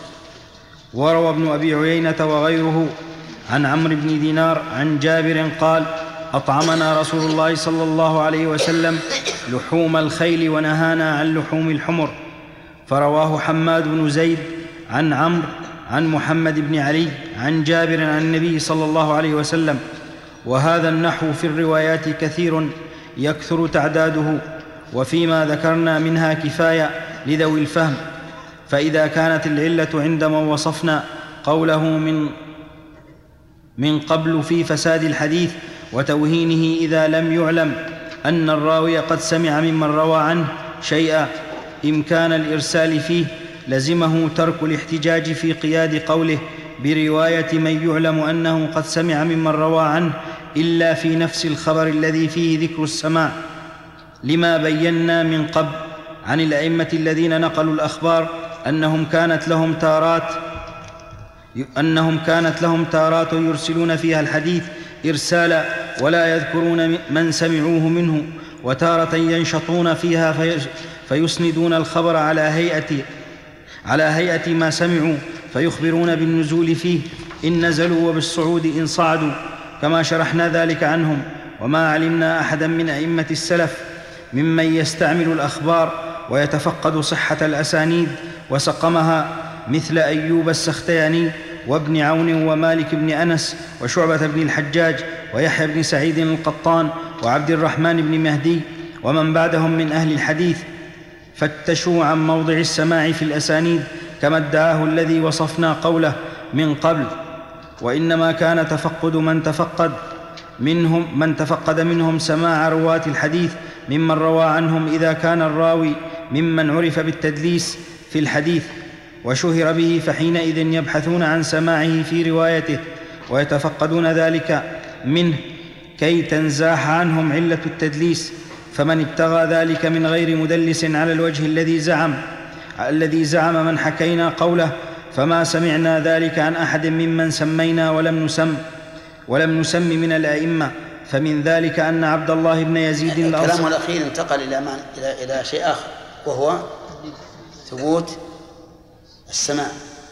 Speaker 8: وروى ابن أبي عيينة وغيره عن عمرو بن دينار عن جابر قال: أطعمنا رسول الله صلى الله عليه وسلم لحوم الخيل ونهانا عن لحوم الحمر. فرواه حماد بن زيد عن عمرو عن محمد بن علي عن جابر عن النبي صلى الله عليه وسلم. وهذا النحو في الروايات كثير يكثر تعداده، وفيما ذكرنا منها كفاية لذوي الفهم. فإذا كانت العلة عندما وصفنا قوله من من قبل في فساد الحديث وتوهينه إذا لم يعلم أن الراوي قد سمع ممن روى عنه شيئا إمكان الإرسال فيه، لزمه ترك الاحتجاج في قياد قوله برواية من يعلم أنه قد سمع ممن روى عنه إلا في نفس الخبر الذي فيه ذكر السماع، لما بينا من قبل عن الأئمة الذين نقلوا الأخبار أنهم كانت لهم تارات أنهم كانت لهم تارات يرسلون فيها الحديث إرسالا ولا يذكرون من سمعوه منه، وتارة ينشطون فيها فيسندون الخبر على هيئة على هيئة ما سمعوا، فيخبرون بالنزول فيه إن نزلوا وبالصعود إن صعدوا، كما شرحنا ذلك عنهم. وما علمنا أحدا من أئمة السلف ممن يستعمل الأخبار ويتفقد صحة الأسانيد وسقمها، مثل أيوب السختياني وابن عون ومالك بن أنس وشعبة بن الحجاج ويحيى بن سعيد القطان وعبد الرحمن بن مهدي ومن بعدهم من أهل الحديث، فتشوا عن موضع السماع في الأسانيد كما ادعاه الذي وصفنا قوله من قبل. وإنما كان تفقد من تفقد منهم من تفقد منهم سماع رواة الحديث ممن روى عنهم إذا كان الراوي ممن عرف بالتدليس في الحديث وشهر به، فحينئذ يبحثون عن سماعه في روايته ويتفقدون ذلك منه كي تنزاح عنهم علة التدليس. فمن ابتغى ذلك من غير مدلس على الوجه الذي زعم الذي زعم من حكينا قوله فما سمعنا ذلك عن أحد ممن سمينا ولم نسم ولم نسم من الأئمة، فمن ذلك أن عبد الله بن يزيد الأنصاري.
Speaker 2: الكلام الأخير انتقل إلى إلى إلى شيء آخر، وهو ثبوت السماع.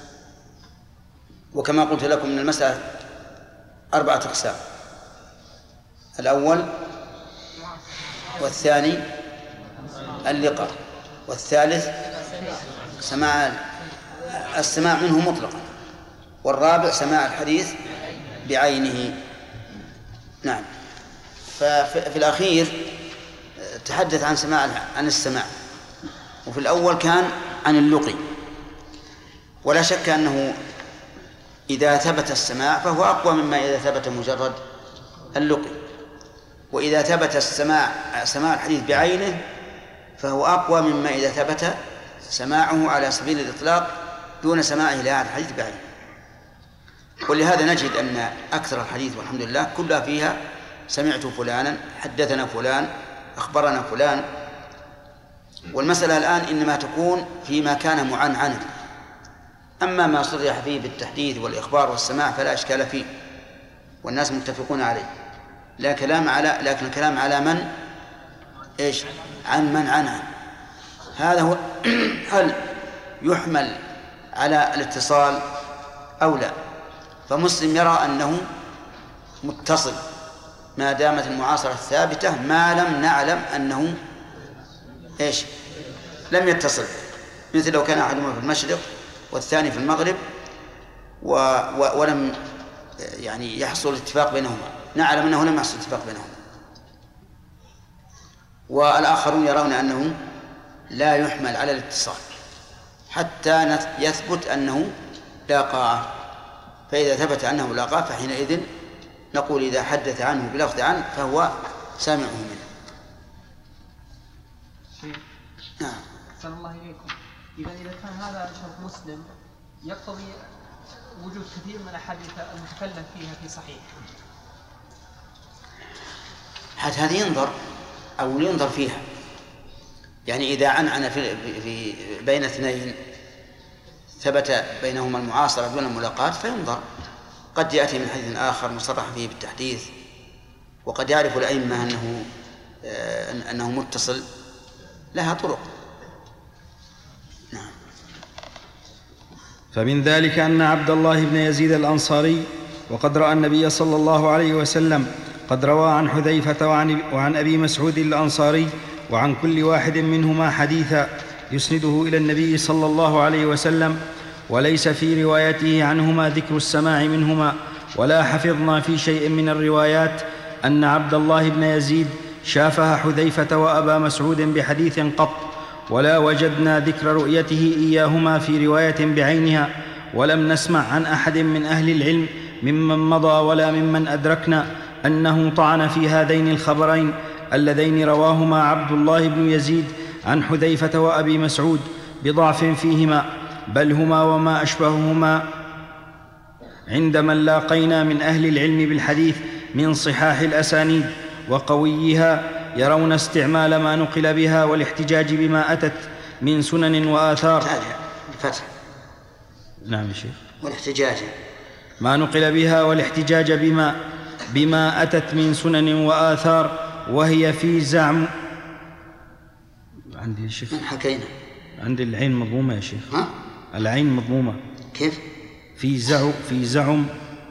Speaker 2: وكما قلت لكم من المسألة أربعة أقسام: الأول والثاني اللقاء، والثالث سماع السماع منه مطلقا، والرابع سماع الحديث بعينه. نعم. ففي الأخير تحدث عن سماع عن السماع، وفي الأول كان عن اللقي. ولا شك أنه إذا ثبت السماع فهو أقوى مما إذا ثبت مجرد اللقي، وإذا ثبت السماع سماع الحديث بعينه فهو أقوى مما إذا ثبت سماعه على سبيل الإطلاق دون سماعه لهذا الحديث بعينه. ولهذا نجد أن أكثر الحديث والحمد لله كلها فيها سمعت فلانا، حدثنا فلان، أخبرنا فلان. والمسألة الآن إنما تكون فيما كان معنعنا، أما ما صرح فيه بالتحديث والإخبار والسماع فلا إشكال فيه والناس متفقون عليه، لا كلام على لكن الكلام على من إيش عن من عنه. هذا هو هل يحمل على الاتصال أو لا؟ فمسلم يرى أنه متصل ما دامت المعاصرة ثابتة، ما لم نعلم أنه إيش لم يتصل، مثل لو كان أحدهما في المشرق والثاني في المغرب و... و... ولم يعني يحصل اتفاق بينهما، نعلم أنه لم يحصل اتفاق بينهما. والآخرون يرون أنه لا يحمل على الاتصال حتى يثبت أنه لاقاه، فإذا ثبت أنه لاقاه فحينئذ نقول إذا حدث عنه بلفظ عنه فهو سامعه منه.
Speaker 3: نعم. أحسن الله إليكم. إذا إذا كان هذا شرط مسلم يقتضي وجود كثير من الأحاديث المتكلم فيها في صحيح.
Speaker 2: حتى هذه ينظر أو ينظر فيها، يعني إذا عنعن في, في بين اثنين ثبت بينهما المعاصرة دون الملاقاة فينظر، قد يأتي من حديث آخر مصرح فيه بالتحديث، وقد يعرف الأئمة أنه أنه متصل، لها طرق. نعم.
Speaker 8: فمن ذلك أن عبد الله بن يزيد الأنصاري وقد رأى النبي صلى الله عليه وسلم قد روى عن حذيفة وعن, وعن أبي مسعود الأنصاري وعن كل واحد منهما حديثا يسنده إلى النبي صلى الله عليه وسلم، وليس في روايته عنهما ذكر السماع منهما، ولا حفظنا في شيء من الروايات أن عبد الله بن يزيد شافه حذيفة وأبا مسعود بحديث قط، ولا وجدنا ذكر رؤيته إياهما في رواية بعينها، ولم نسمع عن أحد من أهل العلم ممن مضى ولا ممن أدركنا أنه طعن في هذين الخبرين اللذين رواهما عبد الله بن يزيد عن حذيفة وأبي مسعود بضعف فيهما. بل هما وما أشبههما عند من لاقينا من أهل العلم بالحديث من صحاح الأسانيد وقويها يرون استعمال ما نقل بها والاحتجاج بما أتت من سنن وآثار.
Speaker 2: فتح.
Speaker 8: نعم يا شيخ.
Speaker 2: والاحتجاج
Speaker 8: ما نقل بها والاحتجاج بما بما أتت من سنن وآثار، وهي في زعم عندي يا شيخ
Speaker 2: من حكينا
Speaker 8: عندي العين مضمومة يا شيخ.
Speaker 2: ها؟
Speaker 8: العين مضمومة.
Speaker 2: كيف؟
Speaker 8: في زعم في زعم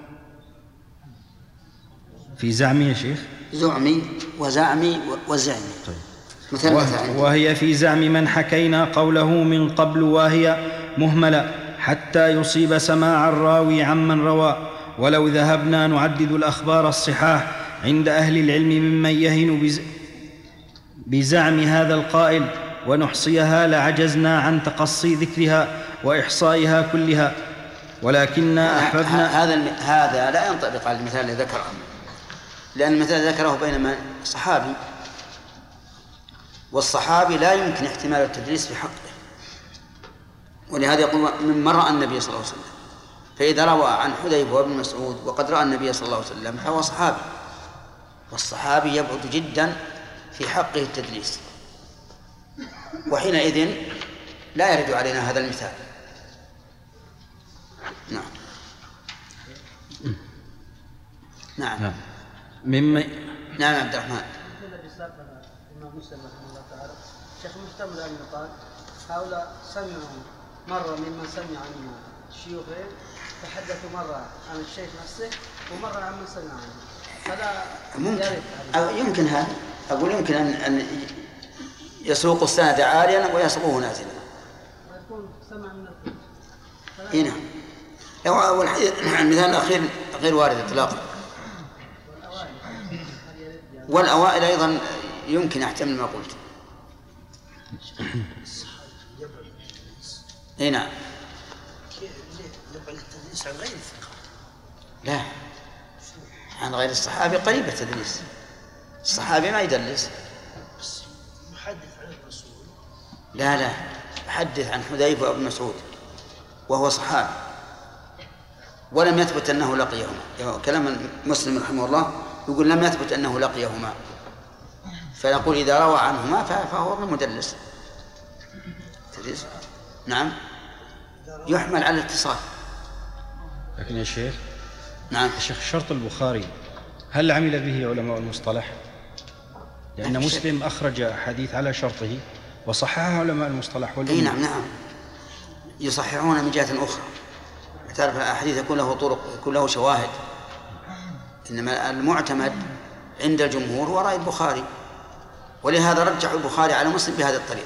Speaker 8: في زعمي يا شيخ.
Speaker 2: زعمي وزعمي وزعمي.
Speaker 8: طيب.
Speaker 2: مثلثة.
Speaker 8: وهي في زعم من حكينا قوله من قبل، وهي مهملة حتى يصيب سماع الراوي عمن روى. ولو ذهبنا نعدد الأخبار الصحاح عند أهل العلم ممن يهن بز... بزعم هذا القائل ونحصيها لعجزنا عن تقصي ذكرها وإحصائها كلها، ولكننا أحببنا.
Speaker 2: هذا هذا لا ينطبق على المثال الذي ذكره، لأن المثال ذكره بينما صحابي، والصحابي لا يمكن احتمال التدليس في حقه، ولهذا يقول من رأى النبي صلى الله عليه وسلم. فإذا روى عن حذيفة وابن مسعود وقد رأى النبي صلى الله عليه وسلم فهو صحابي، والصحابي يبعد جدا في حقه التدليس، وحينئذ لا يرد علينا هذا المثال. نعم. نعم.
Speaker 8: نعم. مما
Speaker 2: نعم عبد الرحمن.
Speaker 11: الإمام مسلم رحمه الله تعالى شيخ محتمل أن يقال هؤلاء سمعوا مرة ممن سمع عن شيوخهم، تحدثوا مرة عن الشيخ نفسه ومرة عن من سمع عنه، فلا
Speaker 2: ممكن أو يمكن هذا أقول يمكن أن أن يسوق السند عاليا ويسوقه نازلا.
Speaker 11: ويكون سمع من
Speaker 2: الكل. نعم. المثال الأخير غير وارد إطلاقا. والأوائل أيضا يمكن أحتمل ما قلت. اي نعم.
Speaker 4: نبغى التدليس عن غير الثقة.
Speaker 2: لا، عن غير الصحابي قريب التدليس. الصحابي ما يدلس.
Speaker 4: بس محدث عن الرسول.
Speaker 2: لا لا، حدث عن حذيفة وابن مسعود وهو صحابي ولم يثبت أنه لقيهما. كلام مسلم رحمه الله يقول لم يثبت أنه لقيهما، فنقول إذا روى عنهما فهو مدلس. تدليس. نعم. يحمل على الاتصال.
Speaker 8: لكن يا شيخ.
Speaker 2: نعم.
Speaker 8: يا شيخ شرط البخاري هل عمل به علماء المصطلح؟ لأن مسلم أخرج حديث على شرطه وصححه علماء المصطلح.
Speaker 2: أي نعم نعم يصححون من جهة أخرى. تعرف الحديث يكون له طرق، يكون له شواهد، إنما المعتمد عند الجمهور هو رأي البخاري، ولهذا رجح البخاري على مسلم بهذا الطريق.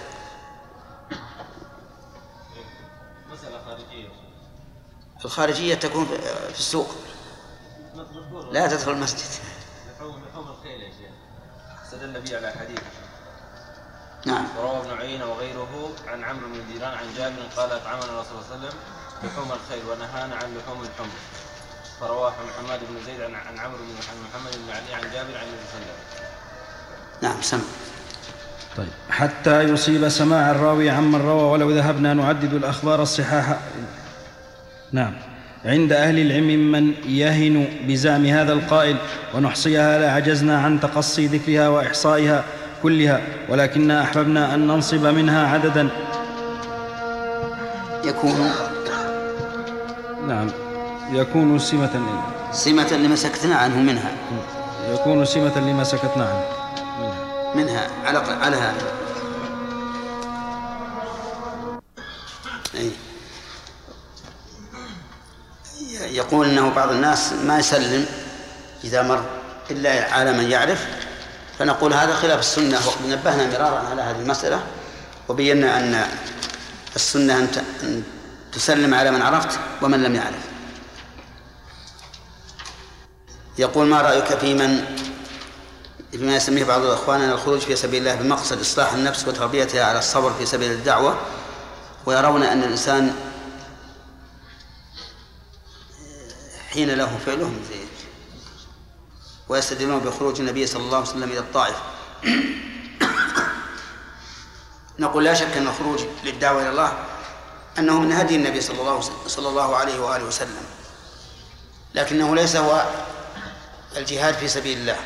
Speaker 6: مسألة خارجية.
Speaker 2: الخارجية تكون في السوق، لا تدخل المسجد.
Speaker 6: لحوم لحوم الخيل يا شيخ استدل به على حديث.
Speaker 2: نعم.
Speaker 6: وروى ابن عيينة وغيره عن عمرو بن دينار عن جابر قال أطعمنا الرسول صلى الله عليه وسلم لحوم الخيل ونهانا عن لحوم الحمر. فرواه محمد بن زيد عن عمرو بن محمد بن علي عن جابر عن النبي صلى الله عليه وسلم.
Speaker 2: نعم سمع.
Speaker 8: طيب. حتى يصيب سماع الراوي عمن روى. ولو ذهبنا نعدد الأخبار الصحاح نعم عند أهل العلم من يهن بزعم هذا القائل ونحصيها لعجزنا عن تقصي ذكرها وإحصائها كلها، ولكننا أحببنا أن ننصب منها عددا
Speaker 2: يكون
Speaker 8: نعم يكون سمة
Speaker 2: سمة لما سكتنا عنه منها
Speaker 8: يكون سمة لما سكتنا عنه
Speaker 2: منها, منها. على على هذا. أي. يقول إنه بعض الناس ما يسلم إذا مر إلا على من يعرف، فنقول هذا خلاف السنة، وقد نبهنا مرارا على هذه المسألة وبينا أن السنة أن تسلم على من عرفت ومن لم يعرف. يقول ما رأيك في من فيما يسميه بعض الأخوان أن الخروج في سبيل الله بمقصد إصلاح النفس وتربيتها على الصبر في سبيل الدعوة، ويرون أن الإنسان حين له فعله زين، ويستدلون بخروج النبي صلى الله عليه وسلم إلى الطائف. نقول لا شك أن الخروج للدعوة إلى الله أنه من هدي النبي صلى الله, صلى الله عليه وآله وسلم، لكنه ليس هو الجهاد في سبيل الله.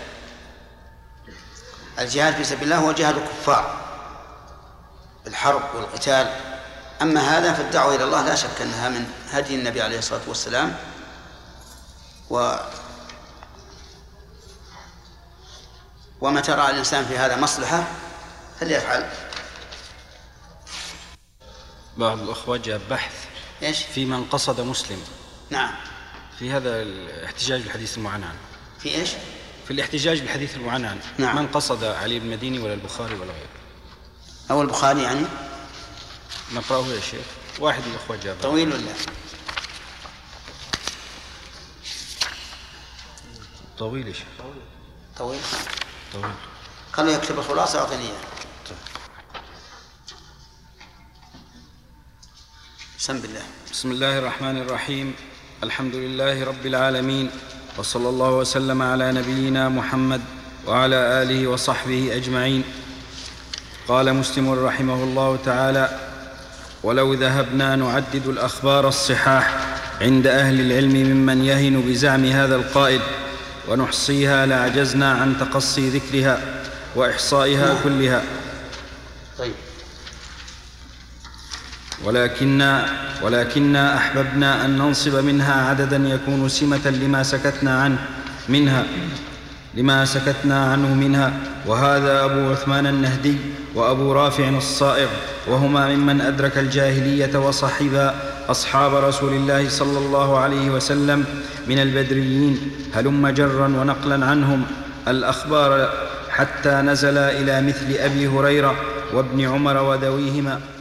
Speaker 2: الجهاد في سبيل الله هو جهاد الكفار بالحرب والقتال. أما هذا فالدعوة إلى الله لا شك أنها من هدي النبي عليه الصلاة والسلام، و ومتى رأى الإنسان في هذا مصلحة فليفعل.
Speaker 8: بعض الأخوة جاء بحث
Speaker 2: إيش؟
Speaker 8: في من قصد مسلم.
Speaker 2: نعم.
Speaker 8: في هذا الاحتجاج بالحديث المعنعن.
Speaker 2: في إيش؟
Speaker 8: في الاحتجاج بالحديث المعنعن.
Speaker 2: نعم.
Speaker 8: من قصد علي بن المديني ولا البخاري ولا غيره؟
Speaker 2: أو البخاري يعني؟
Speaker 8: نقرأه يا شيخ. واحد من الأخوة جاء.
Speaker 2: طويل ولا؟
Speaker 8: طويل يا شيخ.
Speaker 2: طويل.
Speaker 8: طويل.
Speaker 2: خلوا يكتب الخلاصة أعطني إياه. بسم الله.
Speaker 8: بسم الله الرحمن الرحيم. الحمد لله رب العالمين، وصلى الله وسلم على نبينا محمد وعلى آله وصحبه أجمعين. قال مسلم رحمه الله تعالى: ولو ذهبنا نعدد الأخبار الصحاح عند أهل العلم ممن يهن بزعم هذا القائل ونحصيها لعجزنا عن تقصي ذكرها وإحصائها كلها.
Speaker 2: طيب.
Speaker 8: ولكننا ولكننا أحببنا أن ننصب منها عددا يكون سمة لما سكتنا عنه منها لما سكتنا عنه منها وهذا أبو عثمان النهدي وأبو رافع الصائغ، وهما ممن أدرك الجاهلية وصحبا أصحاب رسول الله صلى الله عليه وسلم من البدريين، هلم جرا ونقلا عنهم الأخبار حتى نزل إلى مثل أبي هريرة وابن عمر وذويهما.